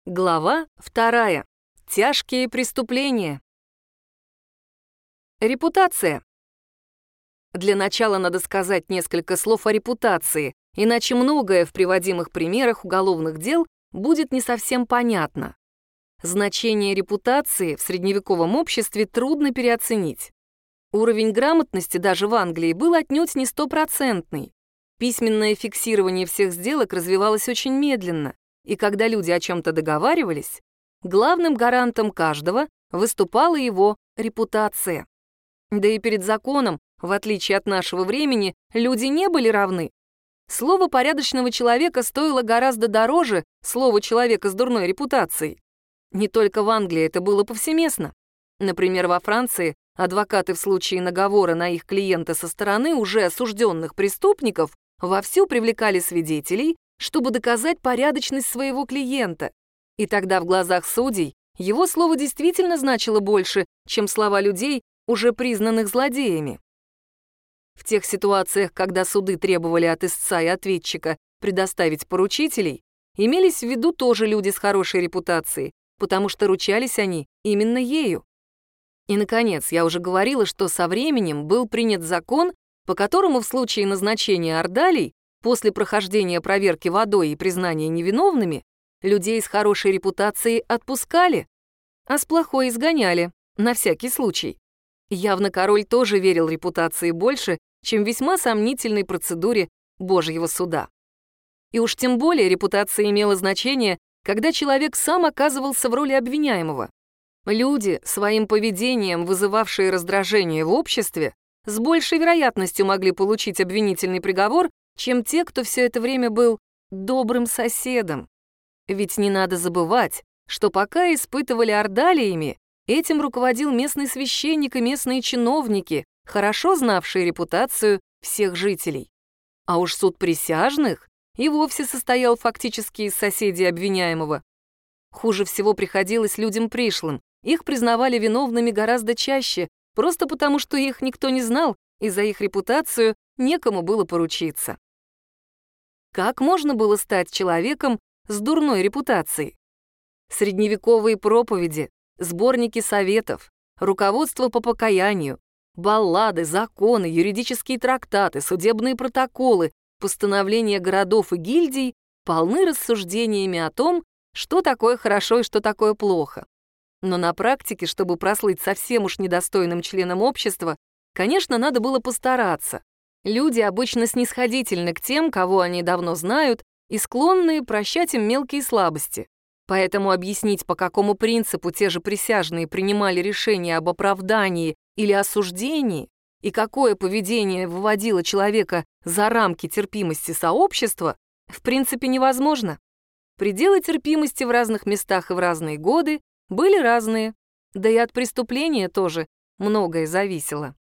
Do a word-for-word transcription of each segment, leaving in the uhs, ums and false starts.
Глава вторая. Тяжкие преступления. Репутация. Для начала надо сказать несколько слов о репутации, иначе многое в приводимых примерах уголовных дел будет не совсем понятно. Значение репутации в средневековом обществе трудно переоценить. Уровень грамотности даже в Англии был отнюдь не стопроцентный. Письменное фиксирование всех сделок развивалось очень медленно, и когда люди о чем-то договаривались, главным гарантом каждого выступала его репутация. Да и перед законом, в отличие от нашего времени, люди не были равны. Слово порядочного человека стоило гораздо дороже слова человека с дурной репутацией. Не только в Англии это было повсеместно. Например, во Франции адвокаты в случае наговора на их клиента со стороны уже осужденных преступников вовсю привлекали свидетелей, чтобы доказать порядочность своего клиента. И тогда в глазах судей его слово действительно значило больше, чем слова людей, уже признанных злодеями. В тех ситуациях, когда суды требовали от истца и ответчика предоставить поручителей, имелись в виду тоже люди с хорошей репутацией, потому что ручались они именно ею. И, наконец, я уже говорила, что со временем был принят закон, по которому в случае назначения ордалей, после прохождения проверки водой и признания невиновными, людей с хорошей репутацией отпускали, а с плохой изгоняли, на всякий случай. Явно король тоже верил репутации больше, чем весьма сомнительной процедуре Божьего суда. И уж тем более репутация имела значение, когда человек сам оказывался в роли обвиняемого. Люди, своим поведением вызывавшие раздражение в обществе, с большей вероятностью могли получить обвинительный приговор, чем те, кто все это время был добрым соседом. Ведь не надо забывать, что пока испытывали ордалиями, этим руководил местный священник и местные чиновники, хорошо знавшие репутацию всех жителей. А уж суд присяжных и вовсе состоял фактически из соседей обвиняемого. Хуже всего приходилось людям пришлым, их признавали виновными гораздо чаще, просто потому что их никто не знал, и за их репутацию некому было поручиться. Как можно было стать человеком с дурной репутацией? Средневековые проповеди, сборники советов, руководство по покаянию, баллады, законы, юридические трактаты, судебные протоколы, постановления городов и гильдий полны рассуждениями о том, что такое хорошо и что такое плохо. Но на практике, чтобы прослыть совсем уж недостойным членом общества, конечно, надо было постараться. Люди обычно снисходительны к тем, кого они давно знают, и склонны прощать им мелкие слабости. Поэтому объяснить, по какому принципу те же присяжные принимали решение об оправдании или осуждении, и какое поведение выводило человека за рамки терпимости сообщества, в принципе невозможно. Пределы терпимости в разных местах и в разные годы были разные, да и от преступления тоже многое зависело.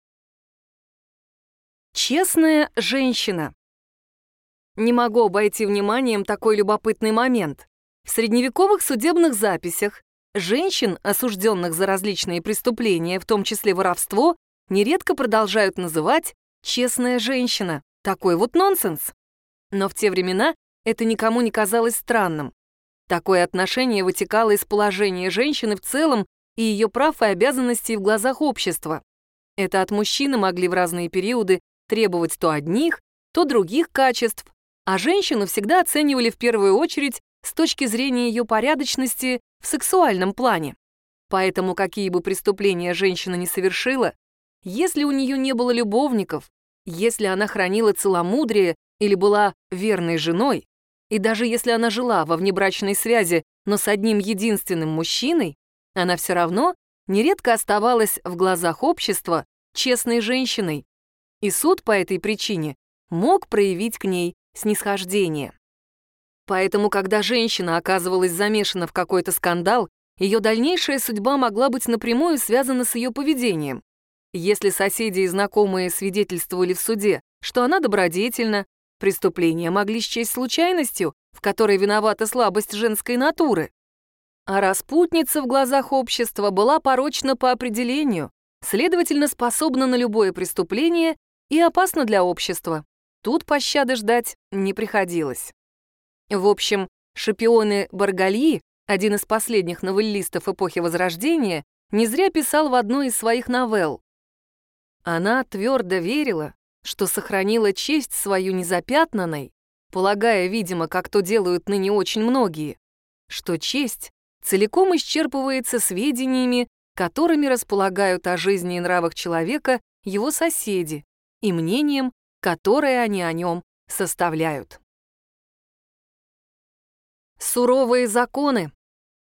Честная женщина. Не могу обойти вниманием такой любопытный момент. В средневековых судебных записях женщин, осужденных за различные преступления, в том числе воровство, нередко продолжают называть «честная женщина». Такой вот нонсенс. Но в те времена это никому не казалось странным. Такое отношение вытекало из положения женщины в целом и ее прав и обязанностей в глазах общества. Это от мужчины могли в разные периоды требовать то одних, то других качеств, а женщину всегда оценивали в первую очередь с точки зрения ее порядочности в сексуальном плане. Поэтому какие бы преступления женщина не совершила, если у нее не было любовников, если она хранила целомудрие или была верной женой, и даже если она жила во внебрачной связи, но с одним единственным мужчиной, она все равно нередко оставалась в глазах общества честной женщиной. И суд по этой причине мог проявить к ней снисхождение. Поэтому, когда женщина оказывалась замешана в какой-то скандал, ее дальнейшая судьба могла быть напрямую связана с ее поведением. Если соседи и знакомые свидетельствовали в суде, что она добродетельна, преступления могли счесть случайностью, в которой виновата слабость женской натуры. А распутница в глазах общества была порочна по определению, следовательно, способна на любое преступление и опасна для общества. Тут пощады ждать не приходилось. В общем, шпионы Баргальи Один из последних новеллистов эпохи Возрождения не зря писал в одной из своих новелл: «Она твердо верила, что сохранила честь свою незапятнанной, полагая, видимо, как то делают ныне очень многие, что честь целиком исчерпывается сведениями, которыми располагают о жизни и нравах человека его соседи, и мнением, которое они о нем составляют». Суровые законы.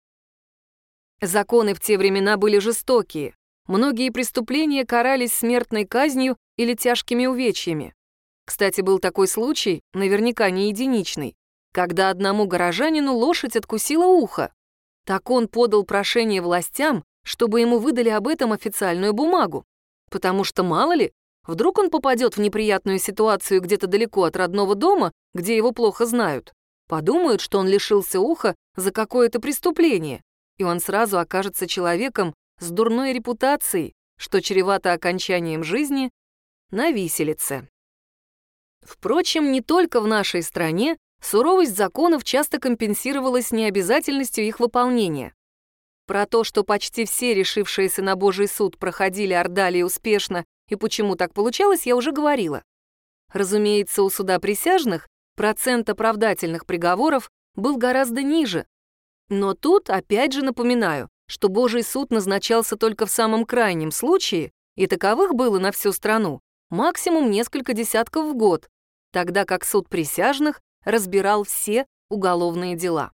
Законы в те времена были жестокие. Многие преступления карались смертной казнью или тяжкими увечьями. Кстати, был такой случай, наверняка не единичный, когда одному горожанину лошадь откусила ухо. Так он подал прошение властям, чтобы ему выдали об этом официальную бумагу. Потому что, мало ли, вдруг он попадет в неприятную ситуацию где-то далеко от родного дома, где его плохо знают. Подумают, что он лишился уха за какое-то преступление, и он сразу окажется человеком с дурной репутацией, что чревато окончанием жизни на виселице. Впрочем, не только в нашей стране суровость законов часто компенсировалась необязательностью их выполнения. Про то, что почти все решившиеся на Божий суд проходили ордалии успешно и почему так получалось, я уже говорила. Разумеется, у суда присяжных процент оправдательных приговоров был гораздо ниже. Но тут опять же напоминаю, что Божий суд назначался только в самом крайнем случае, и таковых было на всю страну максимум несколько десятков в год, тогда как суд присяжных разбирал все уголовные дела.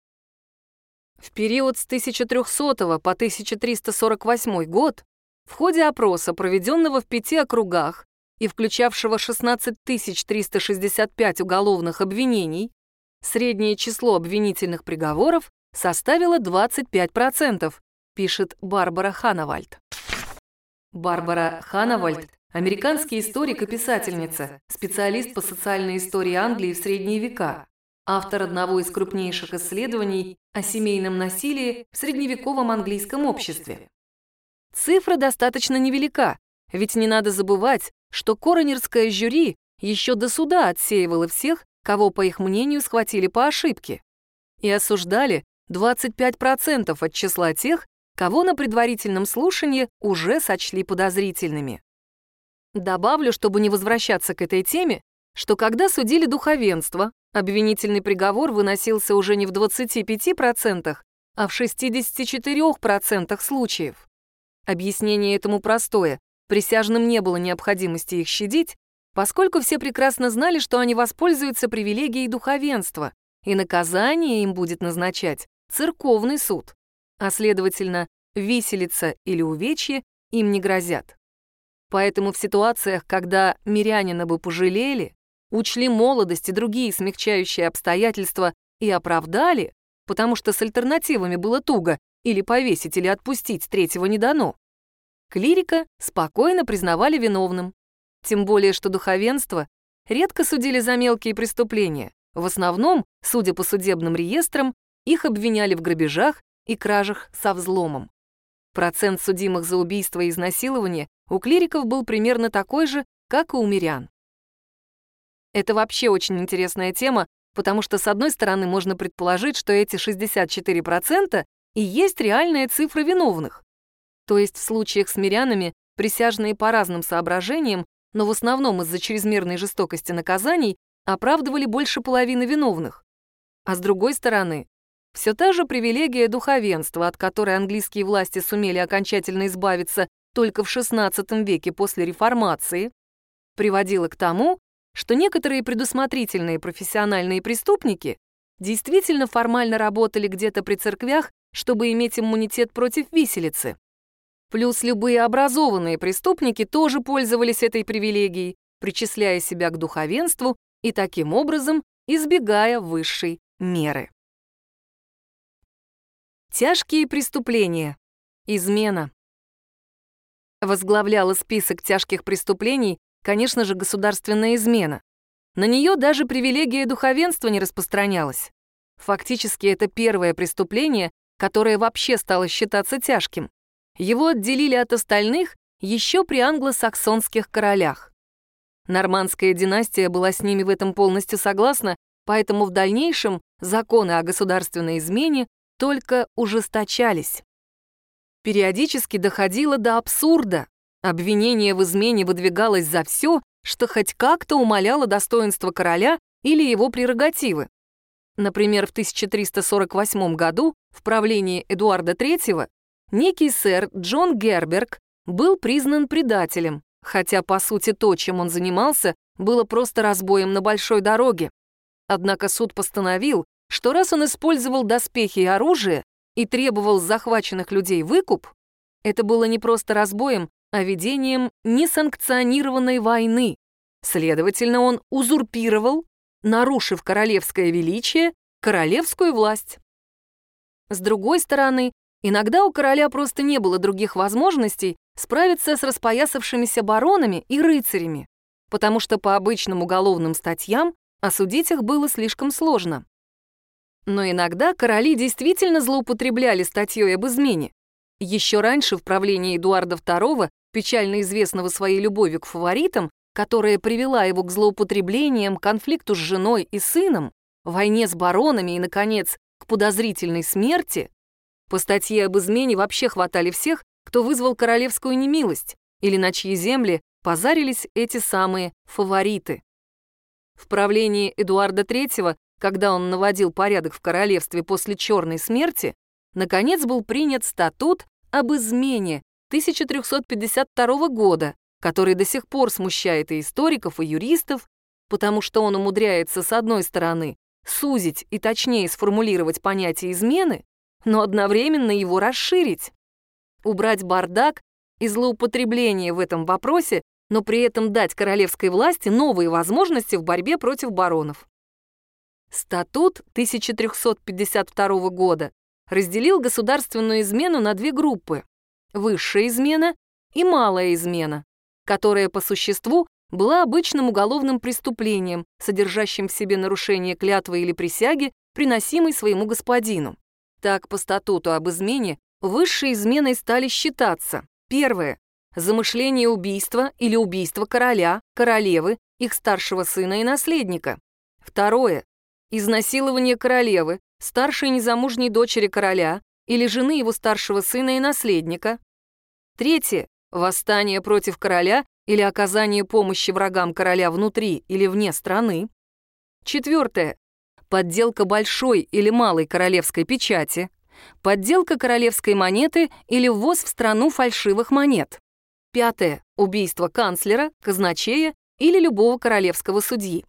В период с тысяча трёхсотого по тысяча триста сорок восьмой год в ходе опроса, проведенного в пяти округах и включавшего шестнадцать тысяч триста шестьдесят пять уголовных обвинений, среднее число обвинительных приговоров составило двадцать пять процентов, пишет Барбара Ханавальд. Барбара Ханавальд — американский историк и писательница, специалист по социальной истории Англии в средние века, автор одного из крупнейших исследований о семейном насилии в средневековом английском обществе. Цифра достаточно невелика, ведь не надо забывать, что коронерское жюри еще до суда отсеивало всех, кого, по их мнению, схватили по ошибке, и осуждали двадцать пять процентов от числа тех, кого на предварительном слушании уже сочли подозрительными. Добавлю, чтобы не возвращаться к этой теме, что когда судили духовенство, обвинительный приговор выносился уже не в двадцати пяти процентах, а в шестидесяти четырёх процентах случаев. Объяснение этому простое: присяжным не было необходимости их щадить, поскольку все прекрасно знали, что они воспользуются привилегией духовенства, и наказание им будет назначать церковный суд, а, следовательно, виселица или увечье им не грозят. Поэтому в ситуациях, когда мирянина бы пожалели, учли молодость и другие смягчающие обстоятельства и оправдали, потому что с альтернативами было туго, или повесить, или отпустить, третьего не дано, клирика спокойно признавали виновным. Тем более, что духовенство редко судили за мелкие преступления. В основном, судя по судебным реестрам, их обвиняли в грабежах и кражах со взломом. Процент судимых за убийство и изнасилование у клириков был примерно такой же, как и у мирян. Это вообще очень интересная тема, потому что, с одной стороны, можно предположить, что эти шестьдесят четыре процента и есть реальная цифра виновных. То есть в случаях с мирянами присяжные по разным соображениям, но в основном из-за чрезмерной жестокости наказаний, оправдывали больше половины виновных. А с другой стороны, все та же привилегия духовенства, от которой английские власти сумели окончательно избавиться только в шестнадцатом веке после реформации, приводила к тому, что некоторые предусмотрительные профессиональные преступники действительно формально работали где-то при церквях, чтобы иметь иммунитет против виселицы. Плюс любые образованные преступники тоже пользовались этой привилегией, причисляя себя к духовенству и таким образом избегая высшей меры. Тяжкие преступления. Измена. Возглавляла список тяжких преступлений, конечно же, государственная измена. На нее даже привилегия духовенства не распространялась. Фактически это первое преступление, которое вообще стало считаться тяжким. Его отделили от остальных еще при англосаксонских королях. Нормандская династия была с ними в этом полностью согласна, поэтому в дальнейшем законы о государственной измене только ужесточались. Периодически доходило до абсурда. Обвинение в измене выдвигалось за все, что хоть как-то умаляло достоинство короля или его прерогативы. Например, в тысяча триста сорок восьмом году в правлении Эдуарда третьего некий сэр Джон Герберг был признан предателем, хотя, по сути, то, чем он занимался, было просто разбоем на большой дороге. Однако суд постановил, что раз он использовал доспехи и оружие и требовал с захваченных людей выкуп, это было не просто разбоем, а ведением несанкционированной войны. Следовательно, он узурпировал, нарушив королевское величие, королевскую власть. С другой стороны, иногда у короля просто не было других возможностей справиться с распоясавшимися баронами и рыцарями, потому что по обычным уголовным статьям осудить их было слишком сложно. Но иногда короли действительно злоупотребляли статьей об измене. Еще раньше в правлении Эдуарда второго, печально известного своей любовью к фаворитам, которая привела его к злоупотреблениям, конфликту с женой и сыном, войне с баронами и, наконец, к подозрительной смерти, по статье об измене вообще хватали всех, кто вызвал королевскую немилость или на чьи земли позарились эти самые фавориты. В правлении Эдуарда третьего, когда он наводил порядок в королевстве после Черной смерти, наконец был принят статут об измене тысяча триста пятьдесят второго года, который до сих пор смущает и историков, и юристов, потому что он умудряется, с одной стороны, сузить и точнее сформулировать понятие измены, но одновременно его расширить, убрать бардак и злоупотребление в этом вопросе, но при этом дать королевской власти новые возможности в борьбе против баронов. Статут тысяча триста пятьдесят второго года разделил государственную измену на две группы – высшая измена и малая измена, которая по существу была обычным уголовным преступлением, содержащим в себе нарушение клятвы или присяги, приносимой своему господину. Так, по статуту об измене высшей изменой стали считаться: первое – замышление убийства или убийство короля, королевы, их старшего сына и наследника; второе – изнасилование королевы, старшей незамужней дочери короля или жены его старшего сына и наследника; третье – восстание против короля или оказание помощи врагам короля внутри или вне страны; четвертое – подделка большой или малой королевской печати, подделка королевской монеты или ввоз в страну фальшивых монет; пятое – убийство канцлера, казначея или любого королевского судьи.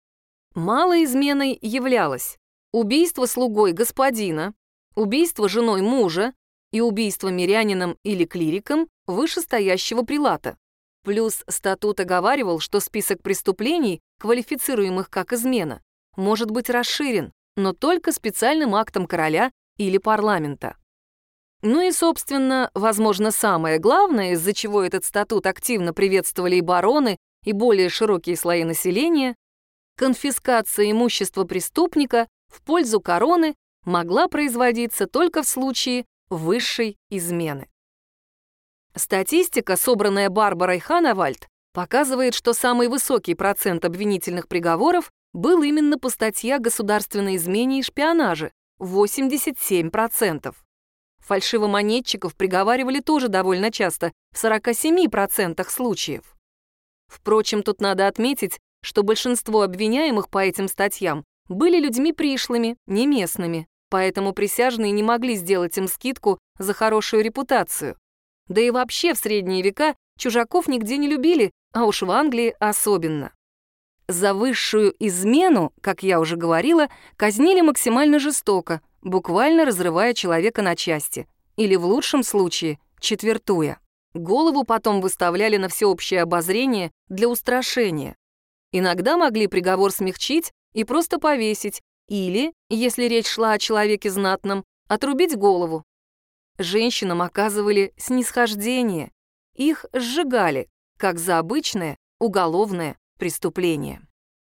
Малой изменой являлось убийство слугой господина, убийство женой мужа и убийство мирянином или клириком вышестоящего прилата. Плюс статут оговаривал, что список преступлений, квалифицируемых как измена, может быть расширен, но только специальным актом короля или парламента. Ну и, собственно, возможно, самое главное, из-за чего этот статут активно приветствовали и бароны, и более широкие слои населения, конфискация имущества преступника в пользу короны могла производиться только в случае высшей измены. Статистика, собранная Барбарой Ханавальд, показывает, что самый высокий процент обвинительных приговоров был именно по статье о государственной измене и шпионаже – восемьдесят семь процентов. Фальшивомонетчиков приговаривали тоже довольно часто, в сорока семи процентах случаев. Впрочем, тут надо отметить, что большинство обвиняемых по этим статьям были людьми пришлыми, не местными, поэтому присяжные не могли сделать им скидку за хорошую репутацию. Да и вообще в средние века чужаков нигде не любили, а уж в Англии особенно. За высшую измену, как я уже говорила, казнили максимально жестоко, буквально разрывая человека на части, или в лучшем случае четвертуя. Голову потом выставляли на всеобщее обозрение для устрашения. Иногда могли приговор смягчить и просто повесить, или, если речь шла о человеке знатном, отрубить голову. Женщинам оказывали снисхождение, их сжигали, как за обычное уголовное преступление.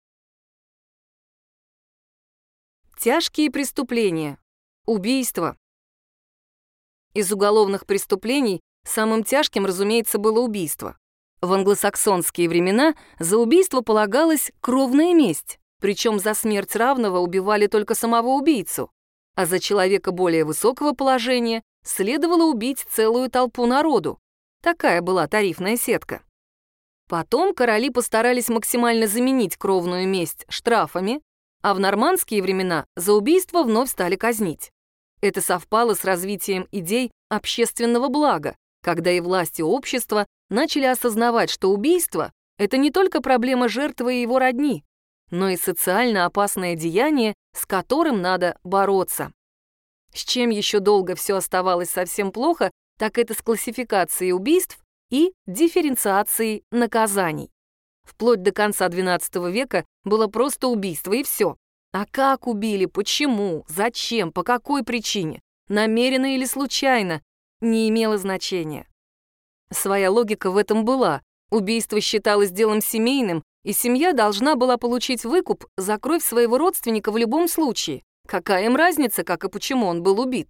Тяжкие преступления. Убийство. Из уголовных преступлений самым тяжким, разумеется, было убийство. В англосаксонские времена за убийство полагалась кровная месть, причем за смерть равного убивали только самого убийцу. а за человека более высокого положения следовало убить целую толпу народу. Такая была тарифная сетка. Потом короли постарались максимально заменить кровную месть штрафами, а в нормандские времена за убийство вновь стали казнить. Это совпало с развитием идей общественного блага, когда и власти общества начали осознавать, что убийство — это не только проблема жертвы и его родни, но и социально опасное деяние, с которым надо бороться. С чем еще долго все оставалось совсем плохо, так это с классификацией убийств и дифференциацией наказаний. Вплоть до конца двенадцатого века было просто убийство, и все. А как убили, почему, зачем, по какой причине, намеренно или случайно, не имело значения. Своя логика в этом была. Убийство считалось делом семейным, и семья должна была получить выкуп за кровь своего родственника в любом случае. Какая им разница, как и почему он был убит?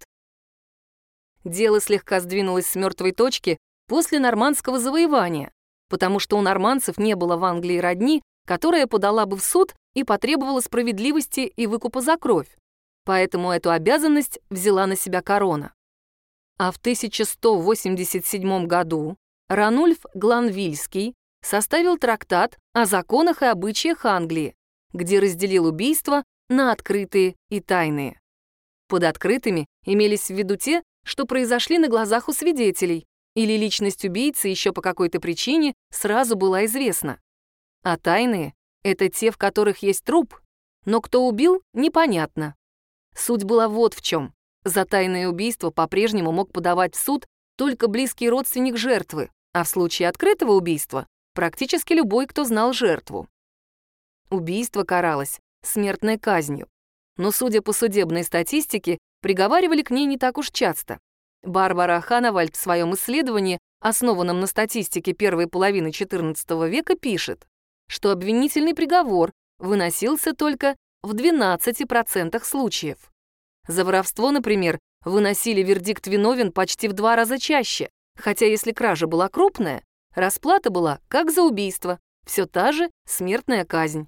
Дело слегка сдвинулось с мертвой точки после нормандского завоевания, потому что у нормандцев не было в Англии родни, которая подала бы в суд и потребовала справедливости и выкупа за кровь. Поэтому эту обязанность взяла на себя корона. А в тысяча сто восемьдесят седьмом году Ранульф Гланвильский составил трактат о законах и обычаях Англии, где разделил убийства на открытые и тайные. Под открытыми имелись в виду те, что произошли на глазах у свидетелей, или личность убийцы еще по какой-то причине сразу была известна. А тайные — это те, в которых есть труп, но кто убил — непонятно. Суть была вот в чем. За тайное убийство по-прежнему мог подавать в суд только близкий родственник жертвы, а в случае открытого убийства — практически любой, кто знал жертву. Убийство каралось смертной казнью, но, судя по судебной статистике, приговаривали к ней не так уж часто. Барбара Ханавальд в своем исследовании, основанном на статистике первой половины четырнадцатого века, пишет, что обвинительный приговор выносился только в двенадцати процентах случаев. За воровство, например, выносили вердикт виновен почти в два раза чаще, хотя если кража была крупная, расплата была как за убийство, все та же смертная казнь.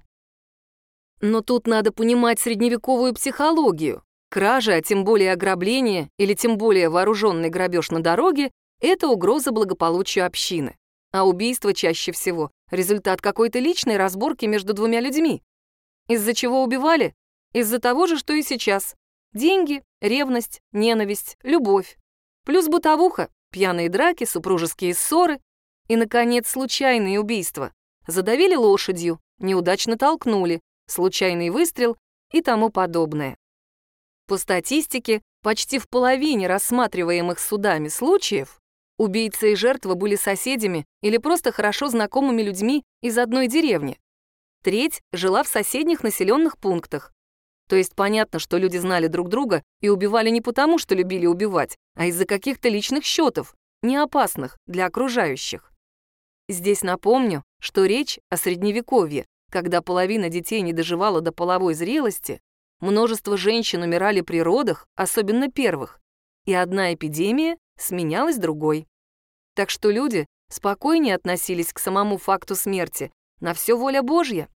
Но тут надо понимать средневековую психологию. Кража, а тем более ограбление или тем более вооруженный грабеж на дороге — это угроза благополучию общины. А убийство чаще всего — результат какой-то личной разборки между двумя людьми. Из-за чего убивали? Из-за того же, что и сейчас. Деньги, ревность, ненависть, любовь. Плюс бытовуха, пьяные драки, супружеские ссоры. И, наконец, случайные убийства. Задавили лошадью, неудачно толкнули, случайный выстрел и тому подобное. По статистике, почти в половине рассматриваемых судами случаев убийца и жертва были соседями или просто хорошо знакомыми людьми из одной деревни. Треть жила в соседних населенных пунктах. То есть понятно, что люди знали друг друга и убивали не потому, что любили убивать, а из-за каких-то личных счетов, не опасных для окружающих. Здесь напомню, что речь о Средневековье, когда половина детей не доживала до половой зрелости, множество женщин умирали при родах, особенно первых, и одна эпидемия сменялась другой. Так что люди спокойнее относились к самому факту смерти, на все воля Божья.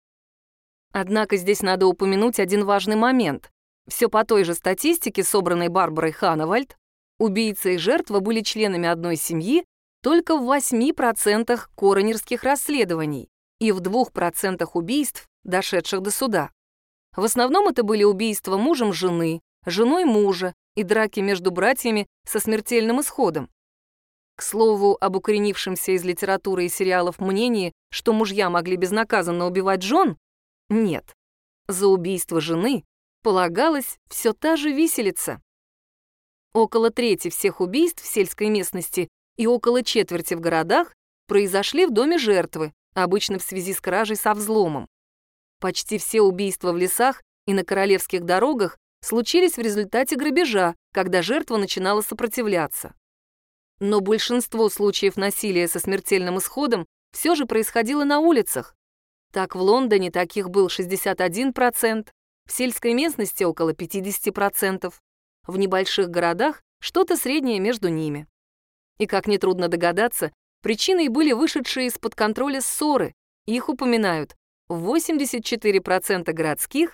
Однако здесь надо упомянуть один важный момент. Все по той же статистике, собранной Барбарой Ханавальд, убийца и жертва были членами одной семьи только в восьми процентах коронерских расследований и в двух процентах убийств, дошедших до суда. В основном это были убийства мужем жены, женой мужа и драки между братьями со смертельным исходом. К слову, об укоренившемся из литературы и сериалов мнении, что мужья могли безнаказанно убивать жен, нет. За убийство жены полагалась все та же виселица. Около трети всех убийств в сельской местности и около четверти в городах произошли в доме жертвы, обычно в связи с кражей со взломом. Почти все убийства в лесах и на королевских дорогах случились в результате грабежа, когда жертва начинала сопротивляться. Но большинство случаев насилия со смертельным исходом все же происходило на улицах. Так в Лондоне таких был шестьдесят один процент, в сельской местности около пятьдесят процентов, в небольших городах что-то среднее между ними. И, как нетрудно догадаться, причиной были вышедшие из-под контроля ссоры, их упоминают в восемьдесят четыре процента городских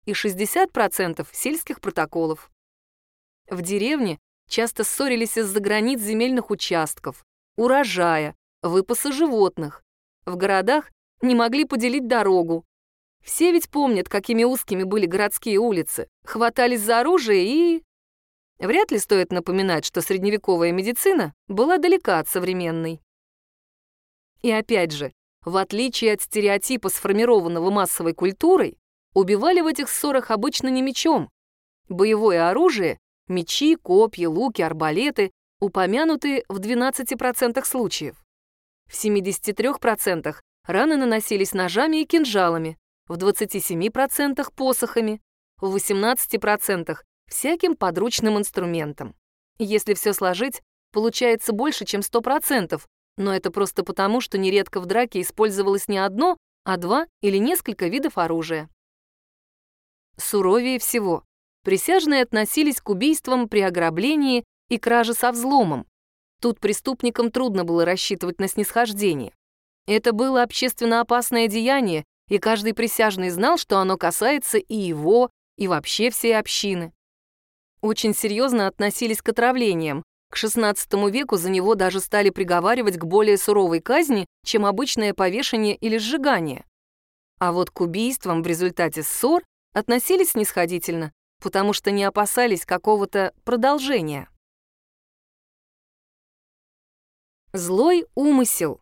и шестьдесят процентов сельских протоколов. В деревне часто ссорились из-за границ земельных участков, урожая, выпаса животных. В городах не могли поделить дорогу. Все ведь помнят, какими узкими были городские улицы, хватались за оружие и... Вряд ли стоит напоминать, что средневековая медицина была далека от современной. И опять же, в отличие от стереотипа, сформированного массовой культурой, убивали в этих ссорах обычно не мечом. Боевое оружие — мечи, копья, луки, арбалеты — упомянуты в двенадцати процентах случаев. В семидесяти трёх процентах раны наносились ножами и кинжалами, в двадцати семи процентах посохами, в восемнадцати процентах всяким подручным инструментом. Если все сложить, получается больше, чем сто процентов, но это просто потому, что нередко в драке использовалось не одно, а два или несколько видов оружия. Суровее всего присяжные относились к убийствам при ограблении и краже со взломом. Тут преступникам трудно было рассчитывать на снисхождение. Это было общественно опасное деяние, и каждый присяжный знал, что оно касается и его, и вообще всей общины. Очень серьезно относились к отравлениям. К шестнадцатому веку за него даже стали приговаривать к более суровой казни, чем обычное повешение или сжигание. А вот к убийствам в результате ссор относились снисходительно, потому что не опасались какого-то продолжения. Злой умысел.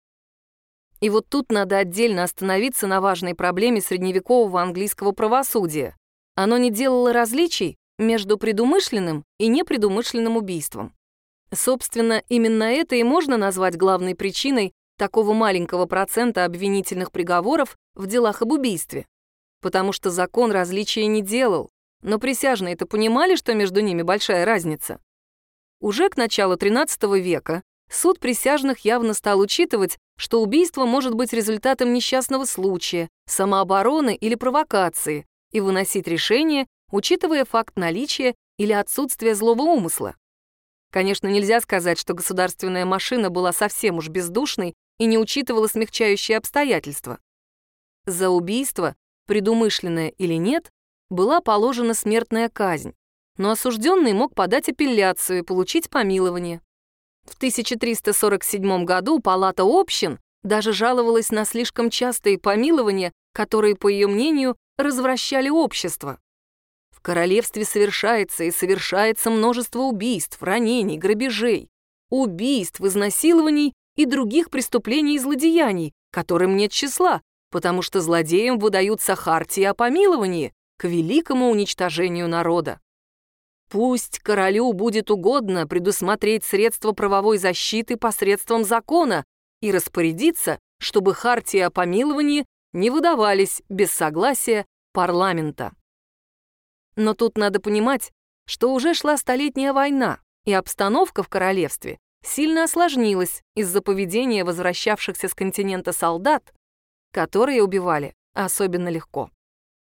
И вот тут надо отдельно остановиться на важной проблеме средневекового английского правосудия. Оно не делало различий между предумышленным и непредумышленным убийством. Собственно, именно это и можно назвать главной причиной такого маленького процента обвинительных приговоров в делах об убийстве. Потому что закон различия не делал, но присяжные-то понимали, что между ними большая разница. Уже к началу тринадцатого века суд присяжных явно стал учитывать, что убийство может быть результатом несчастного случая, самообороны или провокации, и выносить решение, учитывая факт наличия или отсутствия злого умысла. Конечно, нельзя сказать, что государственная машина была совсем уж бездушной и не учитывала смягчающие обстоятельства. За убийство, предумышленное или нет, была положена смертная казнь, но осужденный мог подать апелляцию и получить помилование. В тысяча триста сорок седьмом году Палата общин даже жаловалась на слишком частые помилования, которые, по ее мнению, развращали общество. В королевстве совершается и совершается множество убийств, ранений, грабежей, убийств, изнасилований и других преступлений и злодеяний, которым нет числа, потому что злодеям выдаются хартии о помиловании к великому уничтожению народа. Пусть королю будет угодно предусмотреть средства правовой защиты посредством закона и распорядиться, чтобы хартии о помиловании не выдавались без согласия парламента. Но тут надо понимать, что уже шла Столетняя война, и обстановка в королевстве сильно осложнилась из-за поведения возвращавшихся с континента солдат, которые убивали особенно легко.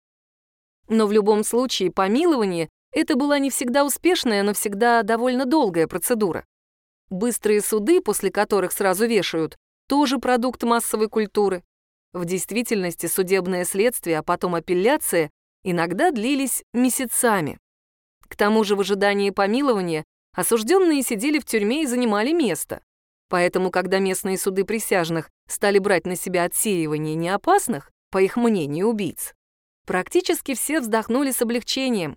Но в любом случае помилование — это была не всегда успешная, но всегда довольно долгая процедура. Быстрые суды, после которых сразу вешают, тоже продукт массовой культуры. В действительности судебное следствие, а потом апелляция иногда длились месяцами. К тому же в ожидании помилования осужденные сидели в тюрьме и занимали место. Поэтому, когда местные суды присяжных стали брать на себя отсеивание неопасных, по их мнению, убийц, практически все вздохнули с облегчением.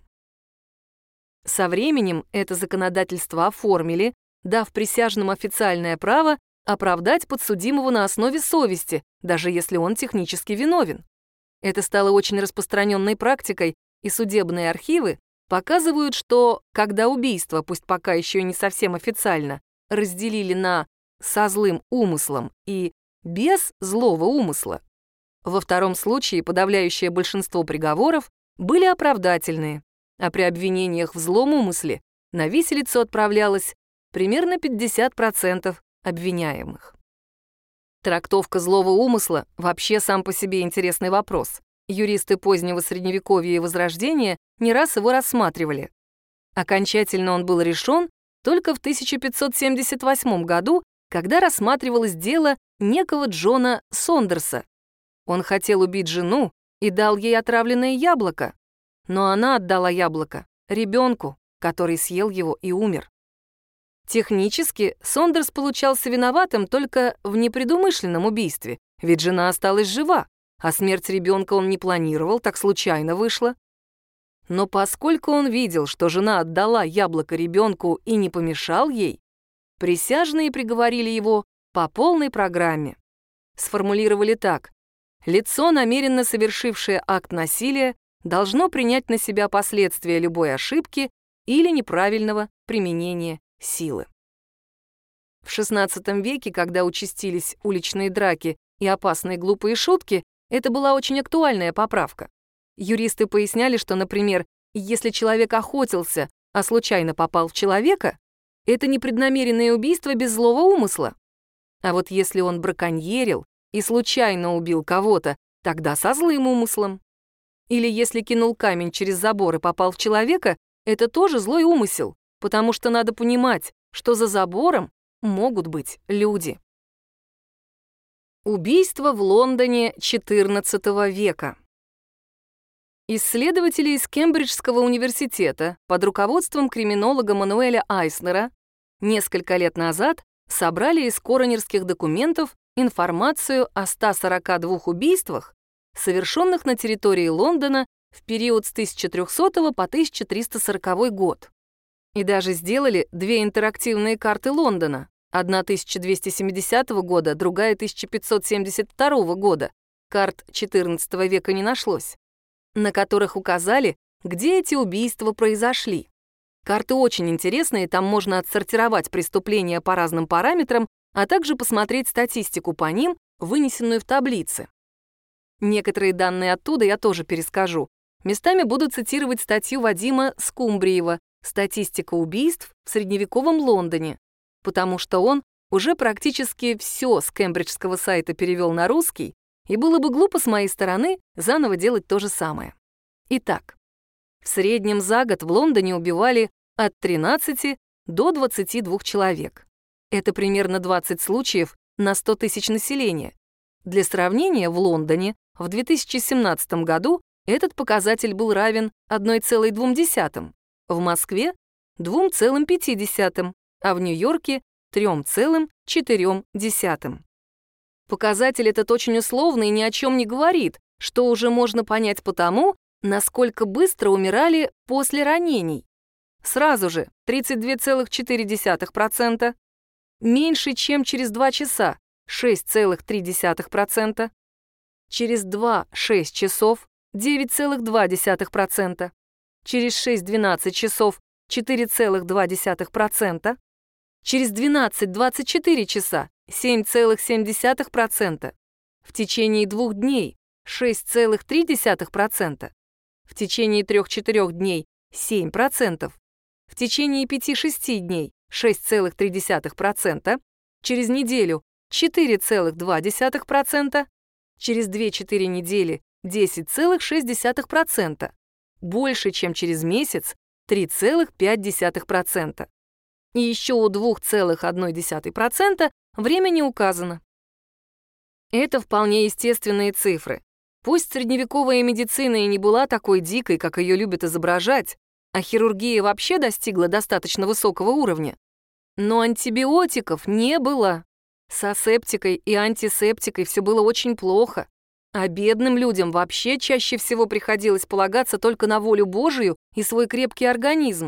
Со временем это законодательство оформили, дав присяжным официальное право оправдать подсудимого на основе совести, даже если он технически виновен. Это стало очень распространенной практикой, и судебные архивы показывают, что когда убийство, пусть пока еще и не совсем официально, разделили на «со злым умыслом» и «без злого умысла», во втором случае подавляющее большинство приговоров были оправдательные, а при обвинениях в злом умысле на виселицу отправлялось примерно пятьдесят процентов обвиняемых. Трактовка злого умысла вообще сам по себе интересный вопрос. Юристы позднего Средневековья и Возрождения не раз его рассматривали. Окончательно он был решен только в тысяча пятьсот семьдесят восьмом году, когда рассматривалось дело некого Джона Сондерса. Он хотел убить жену и дал ей отравленное яблоко, но она отдала яблоко ребенку, который съел его и умер. Технически Сондерс получался виноватым только в непредумышленном убийстве, ведь жена осталась жива, а смерть ребенка он не планировал, так случайно вышло. Но поскольку он видел, что жена отдала яблоко ребенку и не помешал ей, присяжные приговорили его по полной программе. Сформулировали так: лицо, намеренно совершившее акт насилия, должно принять на себя последствия любой ошибки или неправильного применения силы. В шестнадцатом веке, когда участились уличные драки и опасные глупые шутки, это была очень актуальная поправка. Юристы поясняли, что, например, если человек охотился, а случайно попал в человека, это непреднамеренное убийство без злого умысла. А вот если он браконьерил и случайно убил кого-то, тогда со злым умыслом. Или если кинул камень через забор и попал в человека, это тоже злой умысел, потому что надо понимать, что за забором могут быть люди. Убийство в Лондоне четырнадцатого века. Исследователи из Кембриджского университета под руководством криминолога Мануэля Айснера несколько лет назад собрали из коронерских документов информацию о ста сорока двух убийствах, совершенных на территории Лондона в период с тысяча трёхсотого по тысяча триста сороковой год. И даже сделали две интерактивные карты Лондона, одна тысяча двести семидесятого года, другая тысяча пятьсот семьдесят второго года, карт четырнадцатого века не нашлось, на которых указали, где эти убийства произошли. Карты очень интересные, там можно отсортировать преступления по разным параметрам, а также посмотреть статистику по ним, вынесенную в таблице. Некоторые данные оттуда я тоже перескажу. Местами буду цитировать статью Вадима Скумбриева «Статистика убийств в средневековом Лондоне», потому что он уже практически все с кембриджского сайта перевел на русский, и было бы глупо с моей стороны заново делать то же самое. Итак, в среднем за год в Лондоне убивали от тринадцати до двадцати двух человек. Это примерно двадцать случаев на сто тысяч населения. Для сравнения, в Лондоне в две тысячи семнадцатом году этот показатель был равен одной целой двум десятым, в Москве — двум целым пяти десятым, а в Нью-Йорке — трём целым четырём десятым. Показатель этот очень условный и ни о чем не говорит, что уже можно понять по тому, насколько быстро умирали после ранений. Сразу же тридцать два целых четыре десятых процента, меньше, чем через два часа — шесть целых три десятых процента, через два-шесть часов — девять целых два десятых процента, через шесть-двенадцать часов — четыре целых два десятых процента, через двенадцать-двадцать четыре часа — семь целых семь десятых процента, в течение двух дней — шесть целых три десятых процента, в течение трёх-четырёх дней — семь процентов, в течение пяти-шести дней — шесть целых три десятых процента, через неделю — четыре целых два десятых процента, через две-четыре недели — десять целых шесть десятых процента, больше, чем через месяц — три целых пять десятых процента. И еще у два целых одна десятая процента время не указано. Это вполне естественные цифры. Пусть средневековая медицина и не была такой дикой, как ее любят изображать, а хирургия вообще достигла достаточно высокого уровня, но антибиотиков не было. С асептикой и антисептикой все было очень плохо, а бедным людям вообще чаще всего приходилось полагаться только на волю Божию и свой крепкий организм.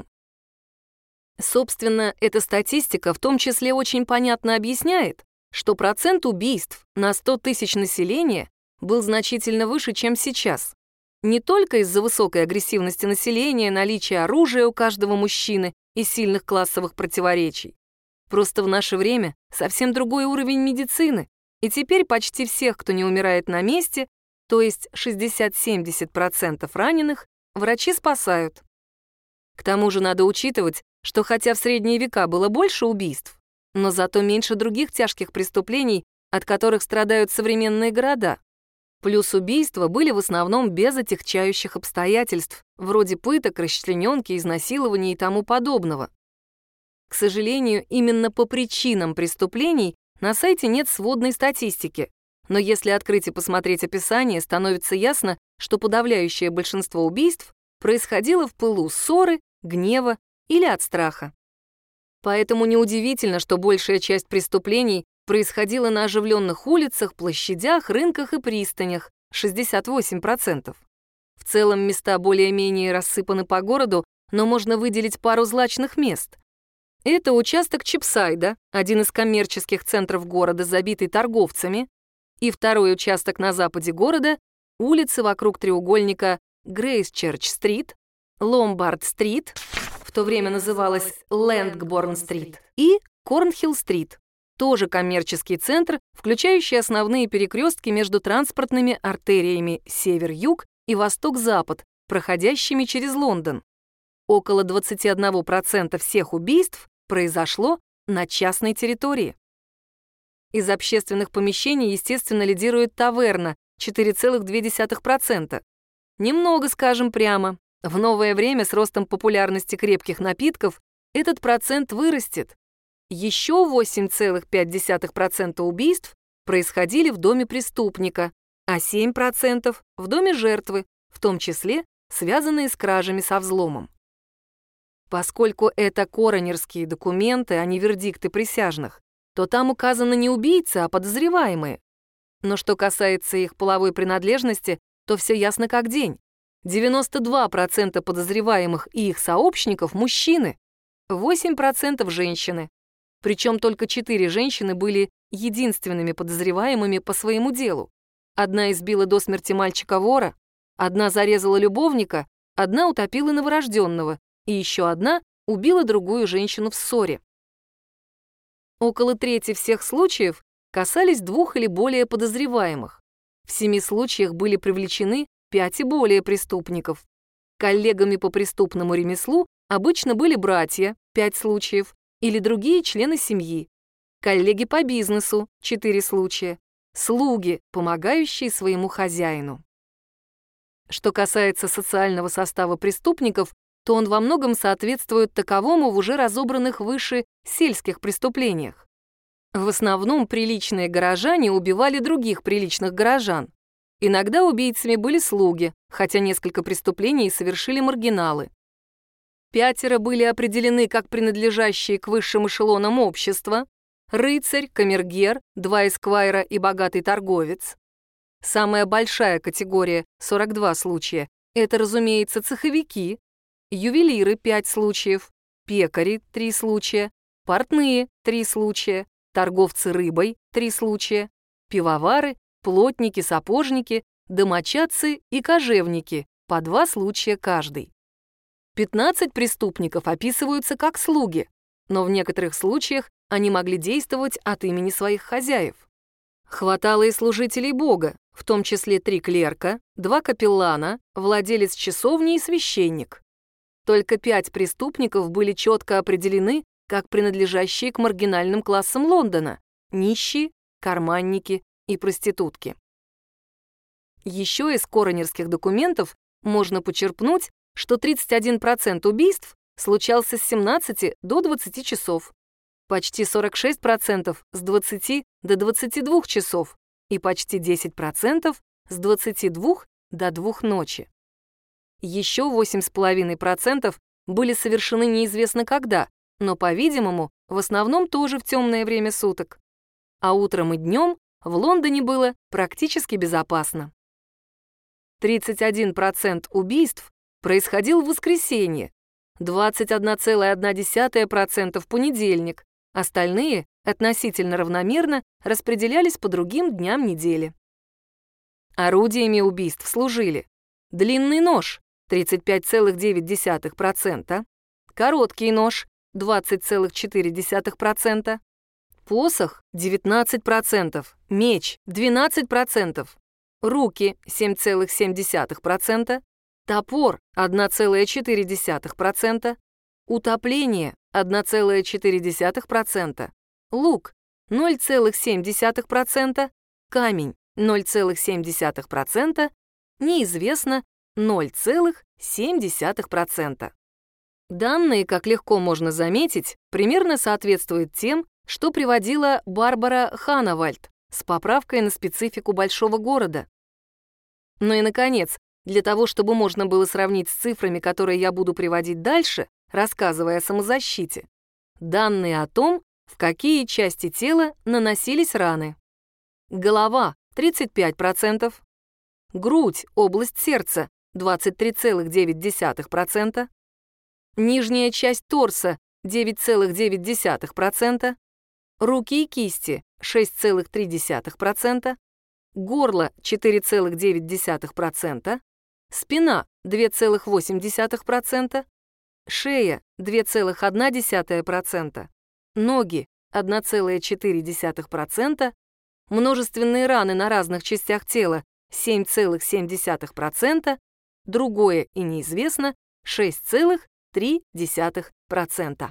Собственно, эта статистика в том числе очень понятно объясняет, что процент убийств на сто тысяч населения был значительно выше, чем сейчас. Не только из-за высокой агрессивности населения, наличия оружия у каждого мужчины и сильных классовых противоречий. Просто в наше время совсем другой уровень медицины, и теперь почти всех, кто не умирает на месте, то есть шестьдесят-семьдесят процентов раненых, врачи спасают. К тому же надо учитывать, что хотя в средние века было больше убийств, но зато меньше других тяжких преступлений, от которых страдают современные города. Плюс убийства были в основном без отягчающих обстоятельств, вроде пыток, расчленёнки, изнасилований и тому подобного. К сожалению, именно по причинам преступлений на сайте нет сводной статистики, но если открыть и посмотреть описание, становится ясно, что подавляющее большинство убийств происходило в пылу ссоры, гнева или от страха. Поэтому неудивительно, что большая часть преступлений происходила на оживленных улицах, площадях, рынках и пристанях — шестьдесят восемь процентов. В целом места более-менее рассыпаны по городу, но можно выделить пару злачных мест. Это участок Чипсайда, один из коммерческих центров города, забитый торговцами, и второй участок на западе города — улицы вокруг треугольника Грейсчерч-стрит, Ломбард-стрит, в то время называлась Лэнгборн-стрит, и Корнхилл-стрит, тоже коммерческий центр, включающий основные перекрестки между транспортными артериями север-юг и восток-запад, проходящими через Лондон. Около двадцать один процент всех убийств произошло на частной территории. Из общественных помещений, естественно, лидирует таверна — четыре целых две десятых процента. Немного, скажем прямо. В новое время с ростом популярности крепких напитков этот процент вырастет. Еще восемь целых пять десятых процента убийств происходили в доме преступника, а семь процентов — в доме жертвы, в том числе связанные с кражами со взломом. Поскольку это коронерские документы, а не вердикты присяжных, то там указаны не убийцы, а подозреваемые. Но что касается их половой принадлежности, то все ясно как день. девяносто два процента подозреваемых и их сообщников — мужчины, восемь процентов — женщины. Причем только четыре женщины были единственными подозреваемыми по своему делу. Одна избила до смерти мальчика-вора, одна зарезала любовника, одна утопила новорожденного, и еще одна убила другую женщину в ссоре. Около трети всех случаев касались двух или более подозреваемых. В семи случаях были привлечены пять и более преступников. Коллегами по преступному ремеслу обычно были братья, пять случаев, или другие члены семьи. Коллеги по бизнесу, четыре случая. Слуги, помогающие своему хозяину. Что касается социального состава преступников, то он во многом соответствует таковому в уже разобранных выше сельских преступлениях. В основном приличные горожане убивали других приличных горожан. Иногда убийцами были слуги, хотя несколько преступлений совершили маргиналы. Пятеро были определены как принадлежащие к высшим эшелонам общества: рыцарь, камергер, два эсквайра и богатый торговец. Самая большая категория, сорок два случая, это, разумеется, цеховики, ювелиры — пять случаев, пекари — три случая, портные — три случая, торговцы рыбой — три случая, пивовары, плотники, сапожники, домочадцы и кожевники — по два случая каждый. пятнадцать преступников описываются как слуги, но в некоторых случаях они могли действовать от имени своих хозяев. Хватало и служителей Бога, в том числе три клерка, два капеллана, владелец часовни и священник. Только пять преступников были четко определены как принадлежащие к маргинальным классам Лондона — нищие, карманники и проститутки. Еще из коронерских документов можно почерпнуть, что тридцать один процент убийств случался с семнадцати до двадцати часов, почти сорок шесть процентов с двадцати до двадцати двух часов и почти десять процентов с двадцати двух до двух ночи. Еще восемь целых пять десятых процента были совершены неизвестно когда, но, по-видимому, в основном тоже в темное время суток. А утром и днем в Лондоне было практически безопасно. тридцать один процент убийств происходил в воскресенье, двадцать один целых одна десятая процента в понедельник, остальные относительно равномерно распределялись по другим дням недели. Орудиями убийств служили длинный нож — тридцать пять целых девять десятых процента, короткий нож — двадцать целых четыре десятых процента, посох — девятнадцать процентов, меч — двенадцать процентов, руки — семь целых семь десятых процента, топор — одна целая четыре десятых процента, утопление — одна целая четыре десятых процента, лук — ноль целых семь десятых процента, камень — ноль целых семь десятых процента, неизвестно — ноль целых семь десятых процента. Данные, как легко можно заметить, примерно соответствуют тем, что приводила Барбара Ханавальд с поправкой на специфику большого города. Ну и, наконец, для того, чтобы можно было сравнить с цифрами, которые я буду приводить дальше, рассказывая о самозащите, данные о том, в какие части тела наносились раны. Голова — тридцать пять процентов, грудь, область сердца — двадцать три целых девять десятых процента, нижняя часть торса — девять целых девять десятых процента, руки и кисти — шесть целых три десятых процента, горло — четыре целых девять десятых процента, спина — два целых восемь десятых процента, шея — два целых одна десятая процента, ноги — одна целая четыре десятых процента, множественные раны на разных частях тела — семь целых семь десятых процента, другое и неизвестно — шесть целых три десятых процента.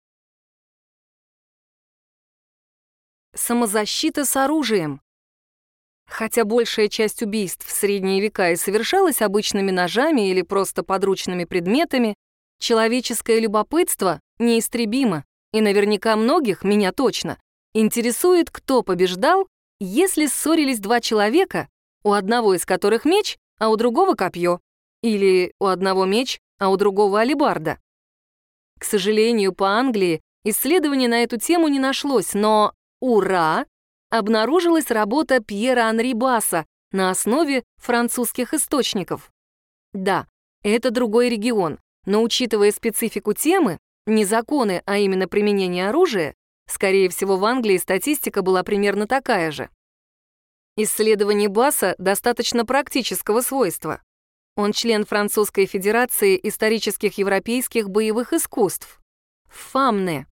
Самозащита с оружием. Хотя большая часть убийств в средние века и совершалась обычными ножами или просто подручными предметами, человеческое любопытство неистребимо, и наверняка многих, меня точно, интересует, кто побеждал, если ссорились два человека, у одного из которых меч, а у другого копье, или у одного меч, а у другого алебарда. К сожалению, по Англии исследований на эту тему не нашлось, но ура! Обнаружилась работа Пьера Анри Басса на основе французских источников. Да, это другой регион, но учитывая специфику темы, не законы, а именно применение оружия, скорее всего, в Англии статистика была примерно такая же. Исследование Басса достаточно практического свойства. Он член Французской Федерации исторических европейских боевых искусств, ФАМНЕ.